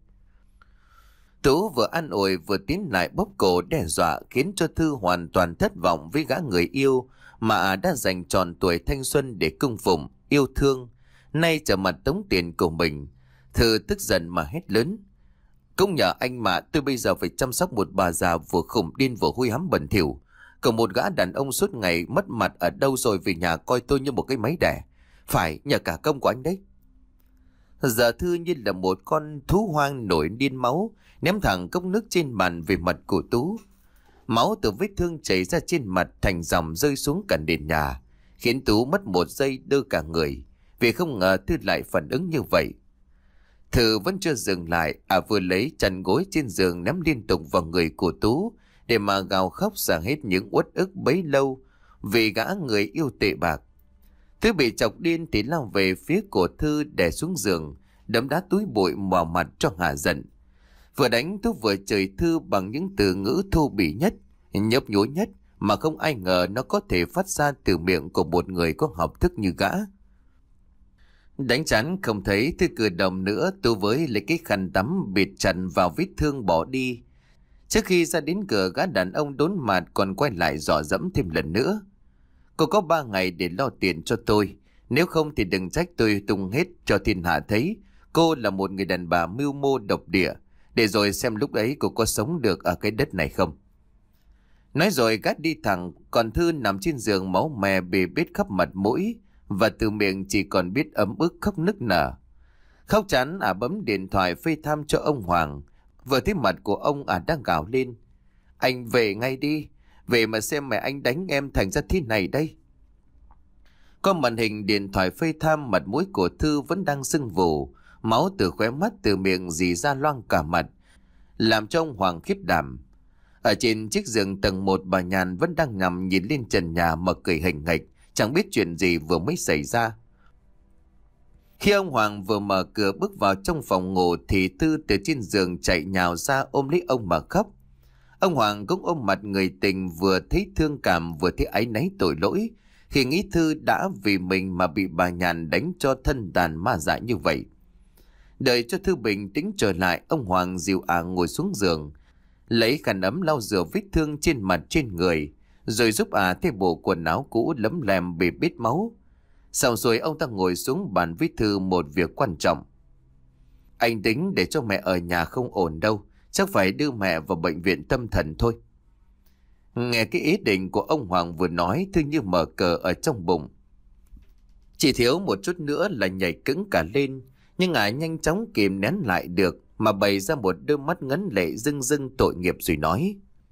Tú vừa an ủi vừa tiến lại bóp cổ đe dọa, khiến cho Thư hoàn toàn thất vọng với gã người yêu mà đã dành trọn tuổi thanh xuân để cung phụng, yêu thương. Nay trở mặt tống tiền của mình, Thư tức giận mà hét lớn: "Cũng nhờ anh mà tôi bây giờ phải chăm sóc một bà già vừa khủng điên vừa hôi hám bẩn thỉu. Còn một gã đàn ông suốt ngày mất mặt ở đâu rồi về nhà coi tôi như một cái máy đẻ. Phải nhờ cả công của anh đấy." Giờ Thư như là một con thú hoang nổi điên máu, ném thẳng cốc nước trên bàn về mặt của Tú. Máu từ vết thương chảy ra trên mặt thành dòng rơi xuống cả nền nhà, khiến Tú mất một giây đơ cả người, vì không ngờ Thư lại phản ứng như vậy. Thư vẫn chưa dừng lại, à vừa lấy chăn gối trên giường ném liên tục vào người của Tú để mà gào khóc ra hết những uất ức bấy lâu vì gã người yêu tệ bạc. Thư bị chọc điên thì lao về phía của Thư đè xuống giường, đấm đá túi bụi vào mặt cho hạ giận. Vừa đánh Tú vừa chửi Thư bằng những từ ngữ thô bỉ nhất, nhấp nhối nhất mà không ai ngờ nó có thể phát ra từ miệng của một người có học thức như gã. Đánh chán không thấy Thư cử động nữa, Tú với lấy cái khăn tắm bịt chặt vào vết thương bỏ đi. Trước khi ra đến cửa, gã đàn ông đốn mặt còn quay lại dò dẫm thêm lần nữa: "Cô có ba ngày để lo tiền cho tôi, nếu không thì đừng trách tôi tung hết cho thiên hạ thấy cô là một người đàn bà mưu mô độc địa, để rồi xem lúc ấy cô có sống được ở cái đất này không." Nói rồi gã đi thẳng, còn Thư nằm trên giường máu me bê bết khắp mặt mũi, và từ miệng chỉ còn biết ấm ức khóc nức nở. Khóc chán à bấm điện thoại FaceTime cho ông Hoàng. Vừa thấy mặt của ông à đang gào lên: "Anh về ngay đi, về mà xem mẹ anh đánh em thành ra thế này đây." Có màn hình điện thoại FaceTime, mặt mũi của Thư vẫn đang sưng vù, máu từ khóe mắt từ miệng rỉ ra loang cả mặt, làm cho ông Hoàng khiếp đảm. Ở trên chiếc giường tầng một, bà Nhàn vẫn đang nằm nhìn lên trần nhà mà cười hình hạch, chẳng biết chuyện gì vừa mới xảy ra. Khi ông Hoàng vừa mở cửa bước vào trong phòng ngủ thì Thư từ trên giường chạy nhào ra ôm lấy ông mà khóc. Ông Hoàng cũng ôm mặt người tình, vừa thấy thương cảm vừa thấy áy náy tội lỗi khi nghĩ Thư đã vì mình mà bị bà Nhàn đánh cho thân tàn ma dại như vậy. Đợi cho Thư bình tĩnh trở lại, ông Hoàng dìu ả ngồi xuống giường, lấy khăn ấm lau rửa vết thương trên mặt trên người, rồi giúp ả thay bộ quần áo cũ lấm lem bê bết máu. Xong rồi ông ta ngồi xuống bàn viết thư một việc quan trọng. Anh tính để cho mẹ ở nhà không ổn đâu, chắc phải đưa mẹ vào bệnh viện tâm thần thôi. Nghe cái ý định của ông Hoàng vừa nói, Thư như mở cờ ở trong bụng. Chỉ thiếu một chút nữa là nhảy cứng cả lên, nhưng ả nhanh chóng kìm nén lại được mà bày ra một đôi mắt ngấn lệ rưng rưng tội nghiệp rồi nói.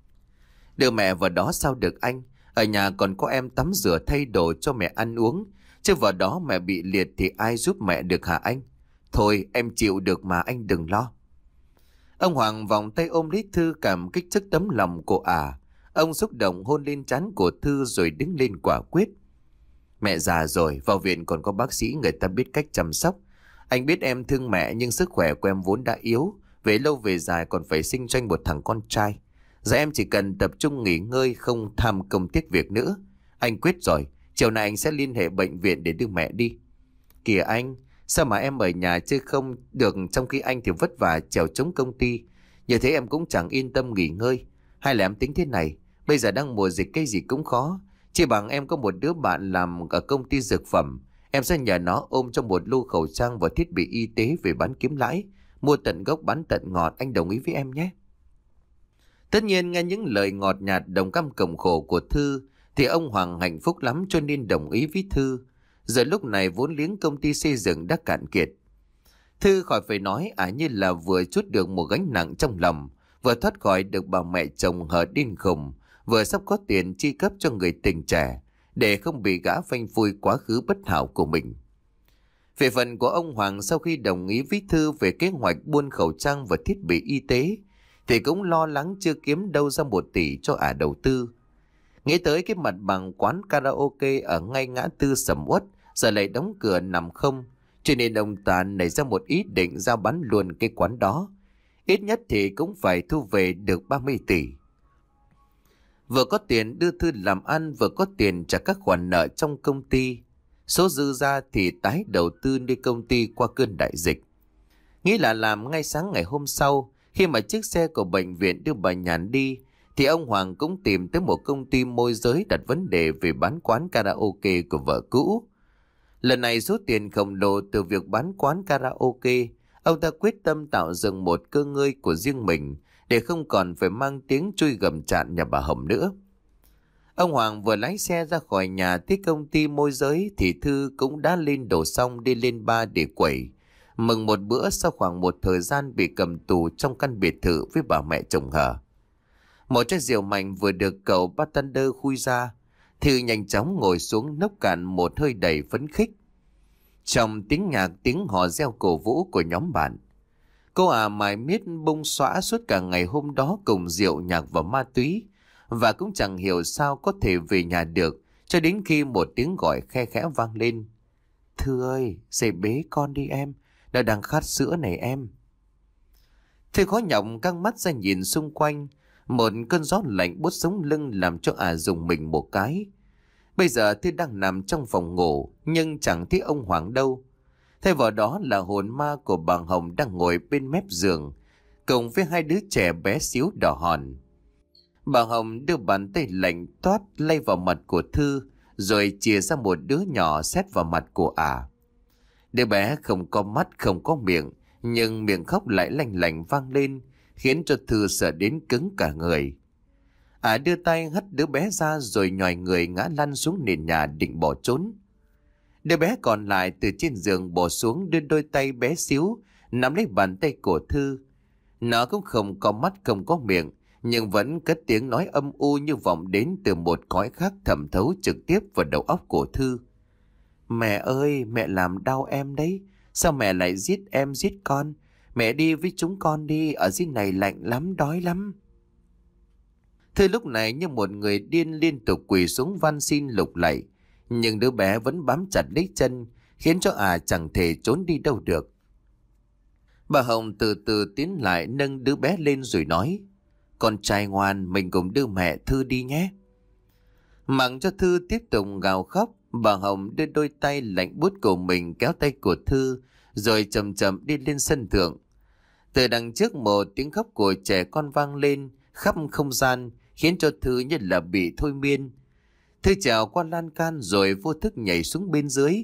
Đưa mẹ vào đó sao được anh? Ở nhà còn có em tắm rửa thay đồ cho mẹ ăn uống, chứ vào đó mẹ bị liệt thì ai giúp mẹ được hả anh? Thôi em chịu được mà anh đừng lo. Ông Hoàng vòng tay ôm lấy Thư, cảm kích trước tấm lòng của ả. Ông xúc động hôn lên trán của Thư rồi đứng lên quả quyết. Mẹ già rồi, vào viện còn có bác sĩ người ta biết cách chăm sóc. Anh biết em thương mẹ nhưng sức khỏe của em vốn đã yếu, về lâu về dài còn phải sinh cho anh một thằng con trai. Giờ em chỉ cần tập trung nghỉ ngơi, không tham công tiếc việc nữa. Anh quyết rồi, chiều nay anh sẽ liên hệ bệnh viện để đưa mẹ đi. Kìa anh, sao mà em ở nhà chứ không được, trong khi anh thì vất vả chèo chống công ty. Như thế em cũng chẳng yên tâm nghỉ ngơi. Hay là em tính thế này, bây giờ đang mùa dịch cái gì cũng khó. Chỉ bằng em có một đứa bạn làm ở công ty dược phẩm, em sẽ nhờ nó ôm cho một lô khẩu trang và thiết bị y tế về bán kiếm lãi. Mua tận gốc bán tận ngọt, anh đồng ý với em nhé. Tất nhiên nghe những lời ngọt nhạt đồng cam cộng khổ của Thư thì ông Hoàng hạnh phúc lắm cho nên đồng ý với Thư. Giờ lúc này vốn liếng công ty xây dựng đã cạn kiệt. Thư khỏi phải nói, ả như là vừa trút được một gánh nặng trong lòng, vừa thoát khỏi được bà mẹ chồng hở điên khùng, vừa sắp có tiền chi cấp cho người tình trẻ để không bị gã phanh phui quá khứ bất hảo của mình. Về phần của ông Hoàng, sau khi đồng ý với Thư về kế hoạch buôn khẩu trang và thiết bị y tế thì cũng lo lắng chưa kiếm đâu ra một tỷ cho ả đầu tư. Nghĩ tới cái mặt bằng quán karaoke ở ngay ngã tư sầm uất giờ lại đóng cửa nằm không, cho nên ông ta nảy ra một ý định giao bán luôn cái quán đó. Ít nhất thì cũng phải thu về được ba mươi tỷ. Vừa có tiền đưa Thư làm ăn, vừa có tiền trả các khoản nợ trong công ty. Số dư ra thì tái đầu tư đi công ty qua cơn đại dịch. Nghĩ là làm ngay sáng ngày hôm sau, khi mà chiếc xe của bệnh viện đưa bà Nhàn đi, thì ông Hoàng cũng tìm tới một công ty môi giới đặt vấn đề về bán quán karaoke của vợ cũ. Lần này số tiền khổng lồ từ việc bán quán karaoke, ông ta quyết tâm tạo dựng một cơ ngơi của riêng mình để không còn phải mang tiếng chui gầm chạn nhà bà Hồng nữa. Ông Hoàng vừa lái xe ra khỏi nhà tới công ty môi giới thì Thư cũng đã lên đồ xong đi lên bar để quẩy, mừng một bữa sau khoảng một thời gian bị cầm tù trong căn biệt thự với bà mẹ chồng hờ. Một chai rượu mạnh vừa được cậu bartender khui ra, Thư nhanh chóng ngồi xuống nốc cạn một hơi đầy phấn khích. Trong tiếng nhạc, tiếng hò reo cổ vũ của nhóm bạn, cô à mải miết bung xõa suốt cả ngày hôm đó cùng rượu nhạc và ma túy, và cũng chẳng hiểu sao có thể về nhà được cho đến khi một tiếng gọi khe khẽ vang lên. Thư ơi, dậy bế con đi em, nó đang khát sữa này em. Thư khó nhọc căng mắt ra nhìn xung quanh, một cơn gió lạnh buốt sống lưng làm cho ả rùng mình một cái. Bây giờ Thư đang nằm trong phòng ngủ nhưng chẳng thấy ông Hoàng đâu. Thay vào đó là hồn ma của bà Hồng đang ngồi bên mép giường cùng với hai đứa trẻ bé xíu đỏ hòn. Bà Hồng đưa bàn tay lạnh toát lay vào mặt của Thư rồi chìa ra một đứa nhỏ xét vào mặt của ả. Đứa bé không có mắt không có miệng, nhưng miệng khóc lại lanh lảnh vang lên, khiến cho Thư sợ đến cứng cả người. Ả đưa tay hất đứa bé ra rồi nhòi người ngã lăn xuống nền nhà định bỏ trốn. Đứa bé còn lại từ trên giường bò xuống, đưa đôi tay bé xíu nắm lấy bàn tay của Thư. Nó cũng không có mắt không có miệng, nhưng vẫn cất tiếng nói âm u như vọng đến từ một cõi khác thẩm thấu trực tiếp vào đầu óc của Thư. Mẹ ơi, mẹ làm đau em đấy. Sao mẹ lại giết em giết con? Mẹ đi với chúng con đi, ở dưới này lạnh lắm, đói lắm. Thư lúc này như một người điên liên tục quỳ xuống van xin lục lạy, nhưng đứa bé vẫn bám chặt lấy chân, khiến cho ả chẳng thể trốn đi đâu được. Bà Hồng từ từ tiến lại nâng đứa bé lên rồi nói, con trai ngoan, mình cùng đưa mẹ Thư đi nhé. Mặc cho Thư tiếp tục gào khóc, bà Hồng đưa đôi tay lạnh buốt của mình kéo tay của Thư rồi chậm chậm đi lên sân thượng. Từ đằng trước một tiếng khóc của trẻ con vang lên khắp không gian, khiến cho Thư như là bị thôi miên. Thư trèo qua lan can rồi vô thức nhảy xuống bên dưới,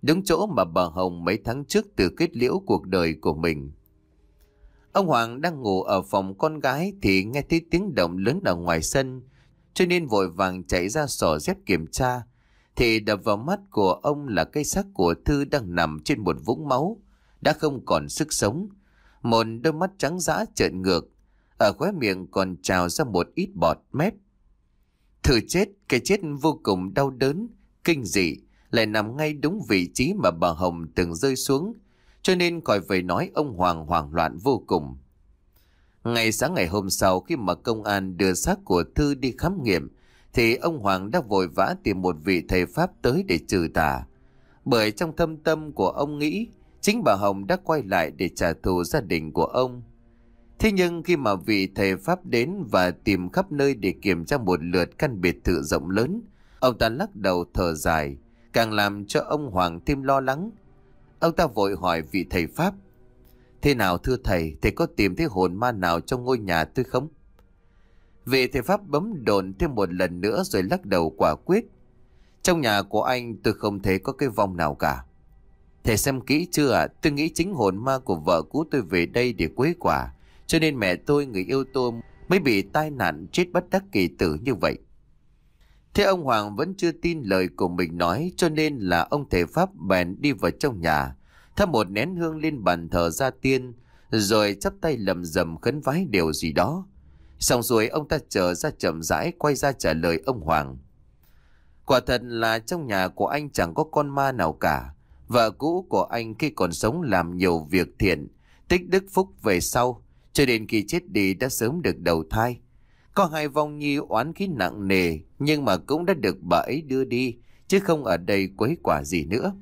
đúng chỗ mà bà Hồng mấy tháng trước tự kết liễu cuộc đời của mình. Ông Hoàng đang ngủ ở phòng con gái thì nghe thấy tiếng động lớn ở ngoài sân, cho nên vội vàng chạy ra xỏ dép kiểm tra. Thì đập vào mắt của ông là cây xác của Thư đang nằm trên một vũng máu, đã không còn sức sống. Một đôi mắt trắng dã trợn ngược, ở khóe miệng còn trào ra một ít bọt mép. Thư chết, cái chết vô cùng đau đớn, kinh dị, lại nằm ngay đúng vị trí mà bà Hồng từng rơi xuống, cho nên khỏi phải nói ông Hoàng hoảng loạn vô cùng. Ngày sáng ngày hôm sau, khi mà công an đưa xác của Thư đi khám nghiệm, thì ông Hoàng đã vội vã tìm một vị thầy Pháp tới để trừ tà. Bởi trong thâm tâm của ông nghĩ chính bà Hồng đã quay lại để trả thù gia đình của ông. Thế nhưng khi mà vị thầy Pháp đến và tìm khắp nơi để kiểm tra một lượt căn biệt thự rộng lớn, ông ta lắc đầu thở dài, càng làm cho ông Hoàng thêm lo lắng. Ông ta vội hỏi vị thầy Pháp: "Thế nào thưa thầy, thầy có tìm thấy hồn ma nào trong ngôi nhà tôi không?" Vị thầy Pháp bấm đồn thêm một lần nữa rồi lắc đầu quả quyết: "Trong nhà của anh tôi không thấy có cái vong nào cả." "Thầy xem kỹ chưa ạ? Tôi nghĩ chính hồn ma của vợ cũ tôi về đây để quấy quả, cho nên mẹ tôi, người yêu tôi mới bị tai nạn chết bất đắc kỳ tử như vậy." Thế ông Hoàng vẫn chưa tin lời của mình nói, cho nên là ông thầy Pháp bèn đi vào trong nhà, thắp một nén hương lên bàn thờ gia tiên, rồi chắp tay lầm rầm khấn vái điều gì đó. Xong rồi ông ta trở ra chậm rãi quay ra trả lời ông Hoàng: "Quả thật là trong nhà của anh chẳng có con ma nào cả. Vợ cũ của anh khi còn sống làm nhiều việc thiện, tích đức phúc về sau, cho đến khi chết đi đã sớm được đầu thai. Có hai vong nhi oán khí nặng nề, nhưng mà cũng đã được bà ấy đưa đi, chứ không ở đây quấy quả gì nữa."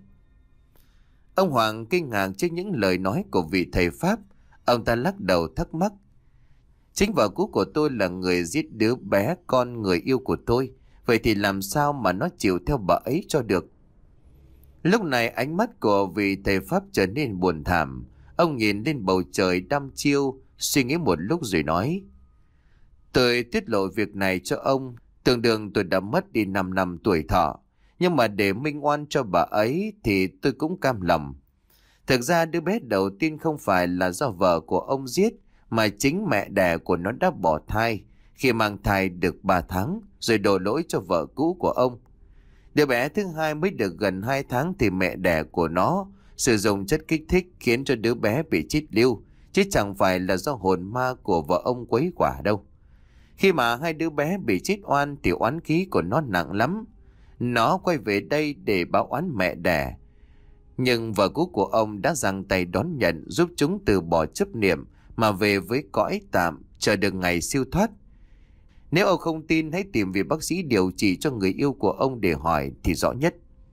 Ông Hoàng kinh ngạc trước những lời nói của vị thầy Pháp. Ông ta lắc đầu thắc mắc: "Chính vợ cũ của tôi là người giết đứa bé con người yêu của tôi, vậy thì làm sao mà nó chịu theo bà ấy cho được?" Lúc này ánh mắt của vị thầy Pháp trở nên buồn thảm. Ông nhìn lên bầu trời đăm chiêu, suy nghĩ một lúc rồi nói: "Tôi tiết lộ việc này cho ông, tưởng đường tôi đã mất đi 5 năm tuổi thọ, nhưng mà để minh oan cho bà ấy thì tôi cũng cam lòng. Thực ra đứa bé đầu tiên không phải là do vợ của ông giết, mà chính mẹ đẻ của nó đã bỏ thai khi mang thai được ba tháng rồi đổ lỗi cho vợ cũ của ông. Đứa bé thứ hai mới được gần hai tháng thì mẹ đẻ của nó sử dụng chất kích thích khiến cho đứa bé bị chết lưu, chứ chẳng phải là do hồn ma của vợ ông quấy quả đâu. Khi mà hai đứa bé bị chết oan thì oán khí của nó nặng lắm. Nó quay về đây để báo oán mẹ đẻ, nhưng vợ cũ của ông đã giang tay đón nhận, giúp chúng từ bỏ chấp niệm mà về với cõi tạm, chờ được ngày siêu thoát. Nếu ông không tin, hãy tìm vị bác sĩ điều trị cho người yêu của ông để hỏi thì rõ nhất."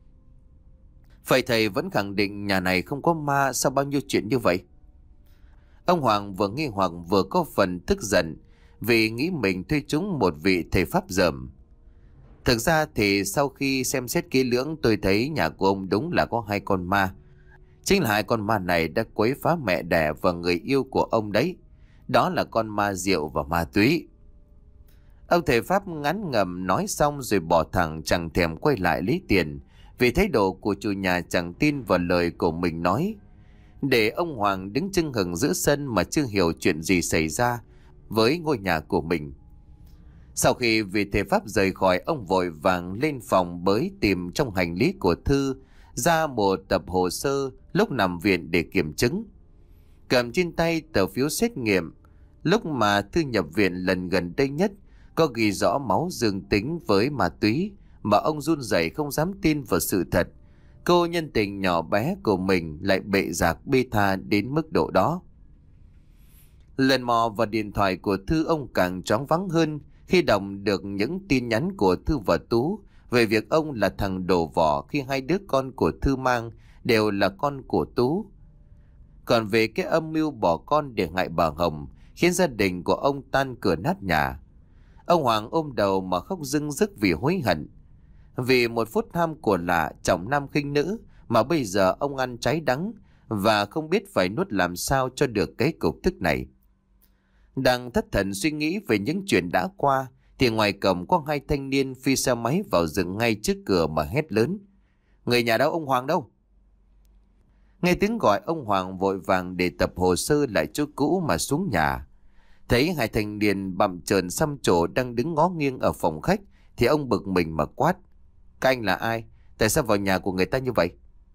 "Vậy thầy vẫn khẳng định nhà này không có ma, sao bao nhiêu chuyện như vậy?" Ông Hoàng vừa nghi hoặc vừa có phần tức giận vì nghĩ mình thuê trúng một vị thầy Pháp dởm. "Thực ra thì sau khi xem xét kỹ lưỡng, tôi thấy nhà của ông đúng là có hai con ma. Chính là hai con ma này đã quấy phá mẹ đẻ và người yêu của ông đấy. Đó là con ma rượu và ma túy." Ông thầy Pháp ngắn ngầm nói xong rồi bỏ thẳng, chẳng thèm quay lại lấy tiền, vì thái độ của chủ nhà chẳng tin vào lời của mình nói. Để ông Hoàng đứng chưng hừng giữa sân mà chưa hiểu chuyện gì xảy ra với ngôi nhà của mình. Sau khi vị thầy Pháp rời khỏi, ông vội vàng lên phòng bới tìm trong hành lý của Thư ra một tập hồ sơ lúc nằm viện để kiểm chứng. Cầm trên tay tờ phiếu xét nghiệm lúc mà Thư nhập viện lần gần đây nhất, có ghi rõ máu dương tính với ma túy, mà ông run rẩy không dám tin vào sự thật. Cô nhân tình nhỏ bé của mình lại bệ rạc bê tha đến mức độ đó. Lần mò vào điện thoại của Thư, ông càng choáng váng hơn khi đọc được những tin nhắn của Thư và Tú về việc ông là thằng đổ vỏ khi hai đứa con của Thư mang đều là con của Tú. Còn về cái âm mưu bỏ con để hại bà Hồng khiến gia đình của ông tan cửa nát nhà, ông Hoàng ôm đầu mà khóc rưng rức vì hối hận. Vì một phút tham của lạ, trọng nam khinh nữ mà bây giờ ông ăn trái đắng và không biết phải nuốt làm sao cho được cái cục tức này. Đang thất thần suy nghĩ về những chuyện đã qua thì ngoài cổng có hai thanh niên phi xe máy vào dừng ngay trước cửa mà hét lớn: "Người nhà đâu, ông Hoàng đâu?" Nghe tiếng gọi, ông Hoàng vội vàng để tập hồ sơ lại chỗ cũ mà xuống nhà. Thấy hai thanh niên bặm trợn xăm trổ đang đứng ngó nghiêng ở phòng khách thì ông bực mình mà quát: "Các anh là ai? Tại sao vào nhà của người ta như vậy?"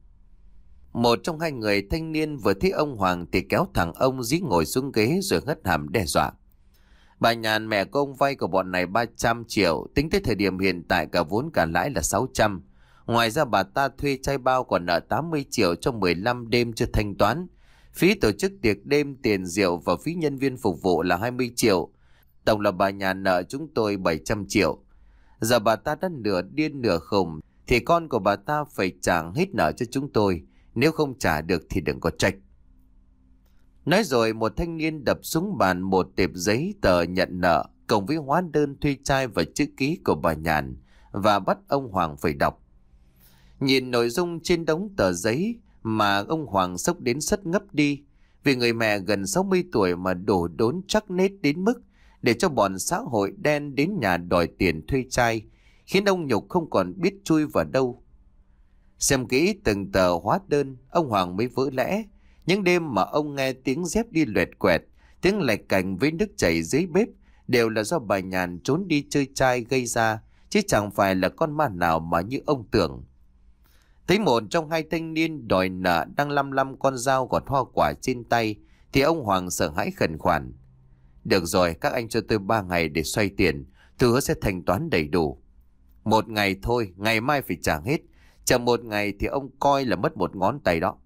Một trong hai người thanh niên vừa thấy ông Hoàng thì kéo thẳng ông dí ngồi xuống ghế rồi hất hàm đe dọa: "Bà Nhàn mẹ của ông vay của bọn này ba trăm triệu, tính tới thời điểm hiện tại cả vốn cả lãi là sáu trăm. Ngoài ra bà ta thuê trai bao còn nợ tám mươi triệu trong mười lăm đêm chưa thanh toán. Phí tổ chức tiệc đêm, tiền rượu và phí nhân viên phục vụ là hai mươi triệu. Tổng là bà Nhàn nợ chúng tôi bảy trăm triệu. Giờ bà ta đã nửa điên nửa khùng thì con của bà ta phải trả hết nợ cho chúng tôi. Nếu không trả được thì đừng có trách." Nói rồi một thanh niên đập xuống bàn một tệp giấy tờ nhận nợ cộng với hóa đơn thuê trai và chữ ký của bà Nhàn và bắt ông Hoàng phải đọc. Nhìn nội dung trên đống tờ giấy mà ông Hoàng sốc đến sất ngấp đi, vì người mẹ gần sáu mươi tuổi mà đổ đốn chắc nết đến mức để cho bọn xã hội đen đến nhà đòi tiền thuê trai, khiến ông nhục không còn biết chui vào đâu. Xem kỹ từng tờ hóa đơn, ông Hoàng mới vỡ lẽ. Những đêm mà ông nghe tiếng dép đi loẹt quẹt, tiếng lạch cành với nước chảy dưới bếp đều là do bà Nhàn trốn đi chơi trai gây ra, chứ chẳng phải là con ma nào mà như ông tưởng. Thấy một trong hai thanh niên đòi nợ đang lăm lăm con dao gọt hoa quả trên tay thì ông Hoàng sợ hãi khẩn khoản: "Được rồi, các anh cho tôi ba ngày để xoay tiền, tôi hứa sẽ thanh toán đầy đủ." "Một ngày thôi, ngày mai phải trả hết. Chậm một ngày thì ông coi là mất một ngón tay đó."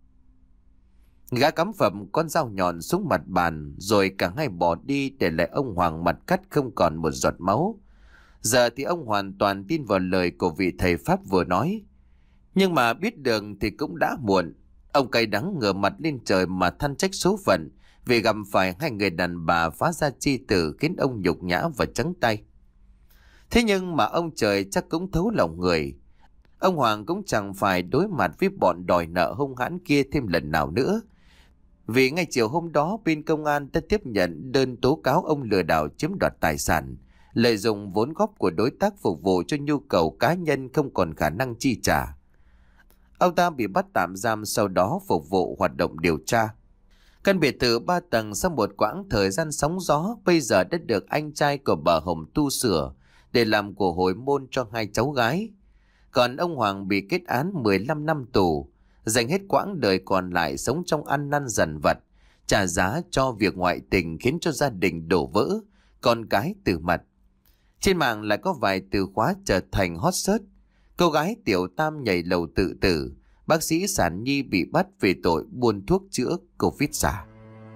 Gã cắm phập con dao nhọn xuống mặt bàn rồi cả hai bỏ đi, để lại ông Hoàng mặt cắt không còn một giọt máu. Giờ thì ông hoàn toàn tin vào lời của vị thầy Pháp vừa nói. Nhưng mà biết đường thì cũng đã muộn. Ông cay đắng ngửa mặt lên trời mà than trách số phận vì gặp phải hai người đàn bà phá gia chi tử, khiến ông nhục nhã và trắng tay. Thế nhưng mà ông trời chắc cũng thấu lòng người. Ông Hoàng cũng chẳng phải đối mặt với bọn đòi nợ hung hãn kia thêm lần nào nữa. Vì ngay chiều hôm đó bên công an đã tiếp nhận đơn tố cáo ông lừa đảo chiếm đoạt tài sản, lợi dụng vốn góp của đối tác phục vụ cho nhu cầu cá nhân không còn khả năng chi trả. Ông ta bị bắt tạm giam, sau đó phục vụ hoạt động điều tra. Căn biệt thự ba tầng sau một quãng thời gian sóng gió bây giờ đã được anh trai của bà Hồng tu sửa để làm của hồi môn cho hai cháu gái. Còn ông Hoàng bị kết án mười lăm năm tù, dành hết quãng đời còn lại sống trong ăn năn dằn vặt, trả giá cho việc ngoại tình khiến cho gia đình đổ vỡ, con cái từ mặt. Trên mạng lại có vài từ khóa trở thành hot search: cô gái tiểu tam nhảy lầu tự tử, bác sĩ sản nhi bị bắt vì tội buôn thuốc chữa Covid giả.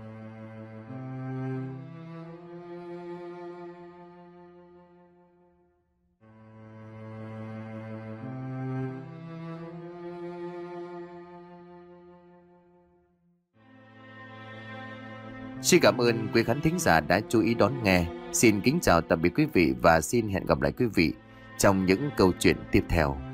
Xin cảm ơn quý khán thính giả đã chú ý đón nghe. Xin kính chào tạm biệt quý vị và xin hẹn gặp lại quý vị trong những câu chuyện tiếp theo.